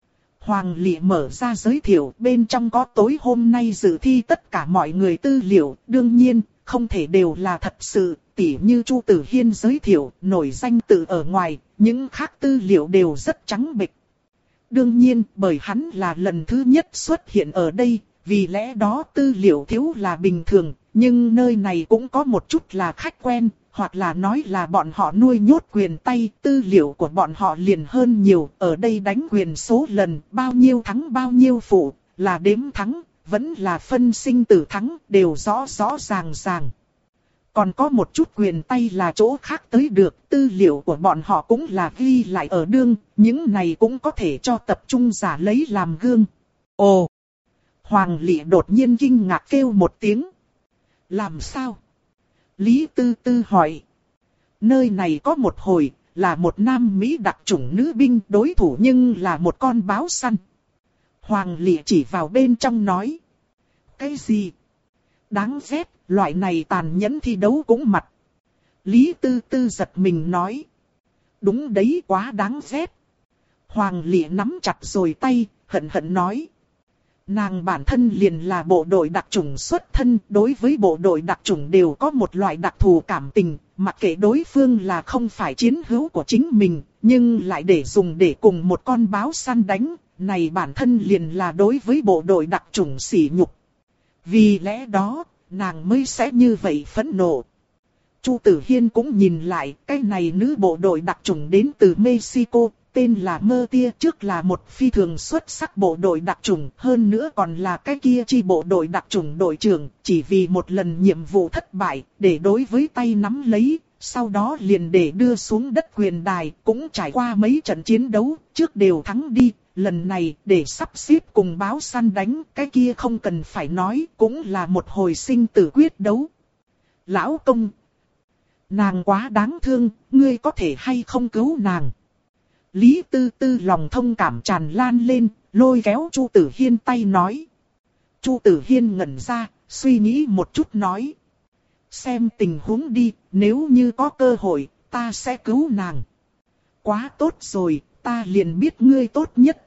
Hoàng Lệ mở ra giới thiệu, bên trong có tối hôm nay dự thi tất cả mọi người tư liệu, đương nhiên, không thể đều là thật sự, tỉ như Chu Tử Hiên giới thiệu, nổi danh tự ở ngoài, những khác tư liệu đều rất trắng bệch. Đương nhiên, bởi hắn là lần thứ nhất xuất hiện ở đây, vì lẽ đó tư liệu thiếu là bình thường, nhưng nơi này cũng có một chút là khách quen, hoặc là nói là bọn họ nuôi nhốt quyền tay, tư liệu của bọn họ liền hơn nhiều, ở đây đánh quyền số lần, bao nhiêu thắng bao nhiêu phụ, là đếm thắng, vẫn là phân sinh tử thắng, đều rõ rõ ràng ràng. Còn có một chút quyền tay là chỗ khác tới được, tư liệu của bọn họ cũng là ghi lại ở đương, những này cũng có thể cho tập trung giả lấy làm gương. Ồ! Hoàng Lệ đột nhiên kinh ngạc kêu một tiếng. Làm sao? Lý Tư Tư hỏi. Nơi này có một hồi, là một nam Mỹ đặc chủng nữ binh, đối thủ nhưng là một con báo săn. Hoàng Lệ chỉ vào bên trong nói. Cái gì? Đáng ghét, loại này tàn nhẫn thi đấu cũng mặt. Lý Tư Tư giật mình nói. Đúng đấy, quá đáng ghét. Hoàng Lệ nắm chặt rồi tay, hận hận nói. Nàng bản thân liền là bộ đội đặc chủng xuất thân, đối với bộ đội đặc chủng đều có một loại đặc thù cảm tình, mặc kệ đối phương là không phải chiến hữu của chính mình, nhưng lại để dùng để cùng một con báo săn đánh, này bản thân liền là đối với bộ đội đặc chủng sỉ nhục. Vì lẽ đó, nàng mới sẽ như vậy phẫn nộ. Chu Tử Hiên cũng nhìn lại, cái này nữ bộ đội đặc chủng đến từ Mexico, tên là Mơ Tia, trước là một phi thường xuất sắc bộ đội đặc chủng, hơn nữa còn là cái kia chi bộ đội đặc chủng đội trưởng, chỉ vì một lần nhiệm vụ thất bại, để đối với tay nắm lấy, sau đó liền để đưa xuống đất quyền đài, cũng trải qua mấy trận chiến đấu, trước đều thắng đi, lần này để sắp xếp cùng báo săn đánh, cái kia không cần phải nói, cũng là một hồi sinh tử quyết đấu. Lão công, nàng quá đáng thương, ngươi có thể hay không cứu nàng? Lý Tư Tư lòng thông cảm tràn lan lên, lôi kéo Chu Tử Hiên tay nói. Chu Tử Hiên ngẩn ra, suy nghĩ một chút nói. Xem tình huống đi, nếu như có cơ hội, ta sẽ cứu nàng. Quá tốt rồi, ta liền biết ngươi tốt nhất.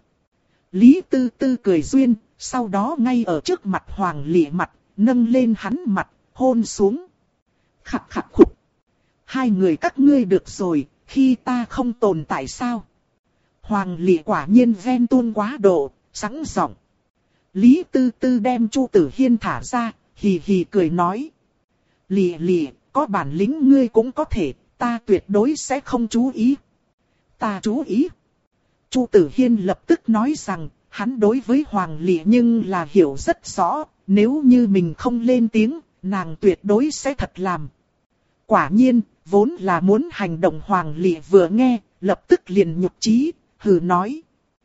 Lý Tư Tư cười duyên, sau đó ngay ở trước mặt Hoàng Lệ mặt, nâng lên hắn mặt, hôn xuống. Khặt khặt khục. Hai người các ngươi được rồi, khi ta không tồn tại sao? Hoàng Lệ quả nhiên ghen tuông quá độ, sẵn giọng. Lý Tư Tư đem Chu Tử Hiên thả ra, hì hì cười nói. Lệ Lệ, có bản lĩnh ngươi cũng có thể, ta tuyệt đối sẽ không chú ý. Ta chú ý. Chu Tử Hiên lập tức nói rằng, hắn đối với Hoàng Lệ nhưng là hiểu rất rõ, nếu như mình không lên tiếng, nàng tuyệt đối sẽ thật làm. Quả nhiên, vốn là muốn hành động Hoàng Lệ vừa nghe, lập tức liền nhục chí, hừ nói.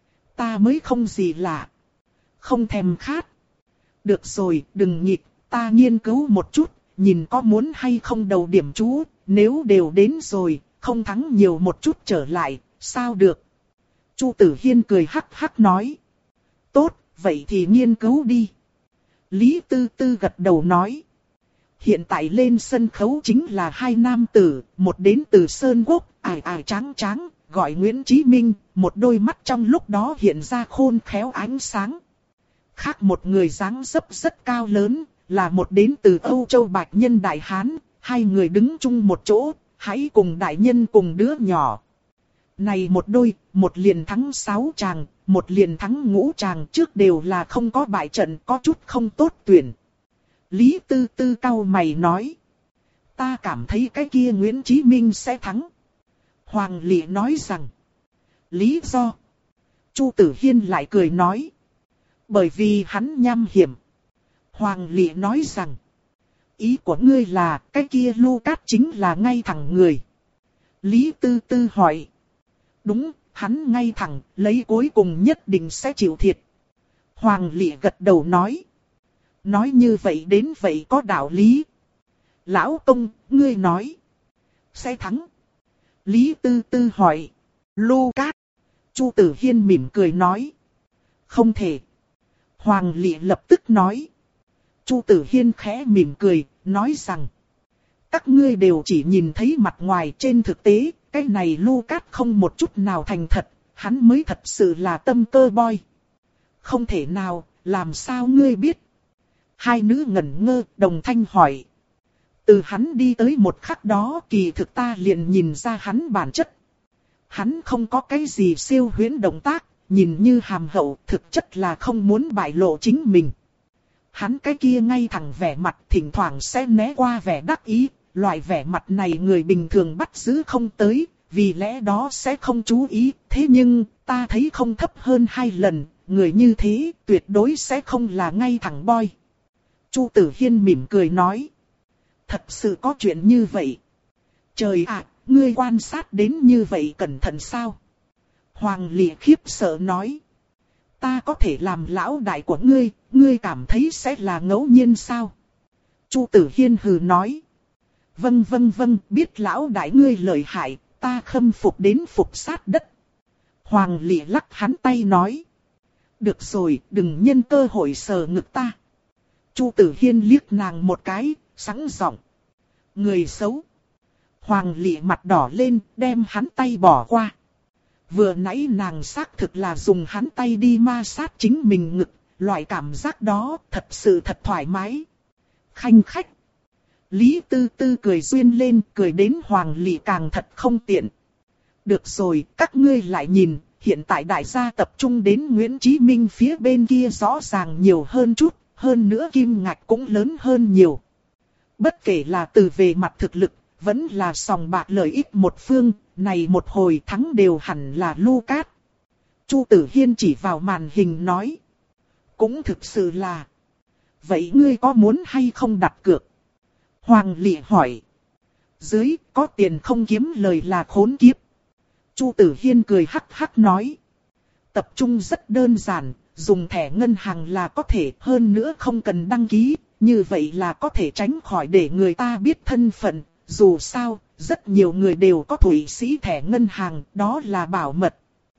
Ta mới không gì lạ. Không thèm khát. Được rồi, đừng nhịp, ta nghiên cứu một chút, nhìn có muốn hay không đầu điểm chú, nếu đều đến rồi, không thắng nhiều một chút trở lại, sao được. Chu Tử Hiên cười hắc hắc nói. Tốt, vậy thì nghiên cứu đi. Lý Tư Tư gật đầu nói. Hiện tại lên sân khấu chính là hai nam tử, một đến từ Sơn Quốc, ải ải tráng tráng, gọi Nguyễn Chí Minh, một đôi mắt trong lúc đó hiện ra khôn khéo ánh sáng. Khác một người dáng dấp rất cao lớn, là một đến từ Âu Châu Bạch Nhân Đại Hán, hai người đứng chung một chỗ, hãy cùng đại nhân cùng đứa nhỏ. Này một đôi, một liền thắng sáu chàng, một liền thắng ngũ chàng, trước đều là không có bại trận, có chút không tốt tuyển. Lý Tư Tư cau mày nói. Ta cảm thấy cái kia Nguyễn Chí Minh sẽ thắng. Hoàng Lệ nói rằng. Lý do. Chu Tử Hiên lại cười nói. Bởi vì hắn nham hiểm. Hoàng Lệ nói rằng. Ý của ngươi là cái kia Lucas chính là ngay thẳng người. Lý Tư Tư hỏi. Đúng, hắn ngay thẳng, lấy cuối cùng nhất định sẽ chịu thiệt. Hoàng Lệ gật đầu nói. Nói như vậy đến vậy có đạo lý. Lão công, ngươi nói. Sẽ thắng. Lý Tư Tư hỏi. Lucas. Chu Tử Hiên mỉm cười nói. Không thể. Hoàng Lệ lập tức nói. Chu Tử Hiên khẽ mỉm cười, nói rằng. Các ngươi đều chỉ nhìn thấy mặt ngoài, trên thực tế, cái này Lucas không một chút nào thành thật, hắn mới thật sự là tâm cơ boy. Không thể nào, làm sao ngươi biết? Hai nữ ngẩn ngơ, đồng thanh hỏi. Từ hắn đi tới một khắc đó, kỳ thực ta liền nhìn ra hắn bản chất. Hắn không có cái gì siêu huyễn động tác, nhìn như hàm hậu, thực chất là không muốn bại lộ chính mình. Hắn cái kia ngay thẳng vẻ mặt, thỉnh thoảng sẽ né qua vẻ đắc ý, loại vẻ mặt này người bình thường bắt giữ không tới, vì lẽ đó sẽ không chú ý. Thế nhưng, ta thấy không thấp hơn hai lần, người như thế tuyệt đối sẽ không là ngay thẳng boy. Chu Tử Hiên mỉm cười nói. Thật sự có chuyện như vậy. Trời ạ, ngươi quan sát đến như vậy cẩn thận sao? Hoàng Lệ khiếp sợ nói. Ta có thể làm lão đại của ngươi, ngươi cảm thấy sẽ là ngẫu nhiên sao? Chu Tử Hiên hừ nói. Vâng vâng vâng, biết lão đại ngươi lợi hại, ta khâm phục đến phục sát đất. Hoàng Lệ lắc hắn tay nói. Được rồi, đừng nhân cơ hội sờ ngực ta. Chu Tử Hiên liếc nàng một cái, sẵn giọng. Người xấu. Hoàng Lệ mặt đỏ lên, đem hắn tay bỏ qua. Vừa nãy nàng xác thực là dùng hắn tay đi ma sát chính mình ngực, loại cảm giác đó thật sự thật thoải mái. Khanh khách. Lý Tư Tư cười duyên lên, cười đến Hoàng Lệ càng thật không tiện. Được rồi, các ngươi lại nhìn, hiện tại đại gia tập trung đến Nguyễn Chí Minh phía bên kia rõ ràng nhiều hơn chút, hơn nữa kim ngạch cũng lớn hơn nhiều. Bất kể là từ về mặt thực lực, vẫn là sòng bạc lợi ích một phương, này một hồi thắng đều hẳn là Lucas. Chu Tử Hiên chỉ vào màn hình nói. Cũng thực sự là. Vậy ngươi có muốn hay không đặt cược? Hoàng Lệ hỏi. Dưới, có tiền không kiếm lời là khốn kiếp. Chu Tử Hiên cười hắc hắc nói. Tập trung rất đơn giản, dùng thẻ ngân hàng là có thể, hơn nữa không cần đăng ký, như vậy là có thể tránh khỏi để người ta biết thân phận. Dù sao, rất nhiều người đều có Thụy Sĩ thẻ ngân hàng, đó là bảo mật.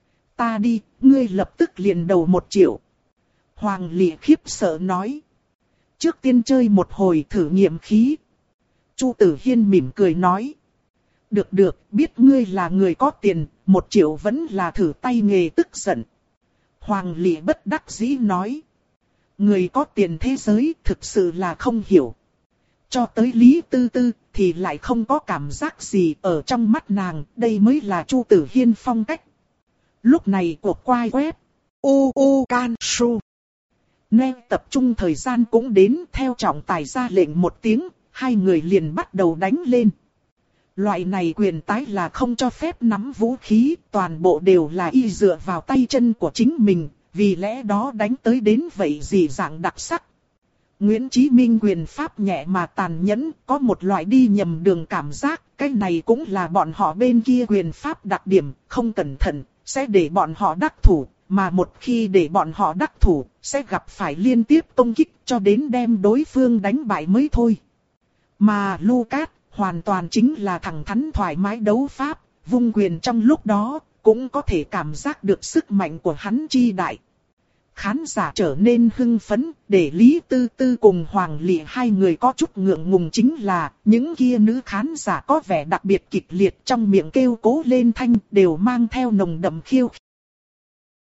Ta đi, ngươi lập tức liền đầu một triệu. Hoàng Lệ khiếp sợ nói. Trước tiên chơi một hồi thử nghiệm khí. Chu Tử Hiên mỉm cười nói. Được được, biết ngươi là người có tiền, một triệu vẫn là thử tay nghề tức giận. Hoàng Lệ bất đắc dĩ nói. Người có tiền thế giới thực sự là không hiểu. Cho tới Lý Tư Tư thì lại không có cảm giác gì, ở trong mắt nàng, đây mới là Chu Tử Hiên phong cách. Lúc này cuộc quay web u u can su nên tập trung thời gian cũng đến, theo trọng tài ra lệnh một tiếng, hai người liền bắt đầu đánh lên. Loại này quyền tái là không cho phép nắm vũ khí, toàn bộ đều là y dựa vào tay chân của chính mình, vì lẽ đó đánh tới đến vậy gì dạng đặc sắc. Nguyễn Chí Minh quyền pháp nhẹ mà tàn nhẫn, có một loại đi nhầm đường cảm giác, cái này cũng là bọn họ bên kia quyền pháp đặc điểm, không cẩn thận, sẽ để bọn họ đắc thủ, mà một khi để bọn họ đắc thủ, sẽ gặp phải liên tiếp công kích cho đến đem đối phương đánh bại mới thôi. Mà Lucas, hoàn toàn chính là thẳng thắn thoải mái đấu pháp, vung quyền trong lúc đó, cũng có thể cảm giác được sức mạnh của hắn chi đại. Khán giả trở nên hưng phấn, để Lý Tư Tư cùng Hoàng Lệ hai người có chút ngượng ngùng chính là, những kia nữ khán giả có vẻ đặc biệt kịch liệt, trong miệng kêu cố lên thanh, đều mang theo nồng đậm khiêu khích.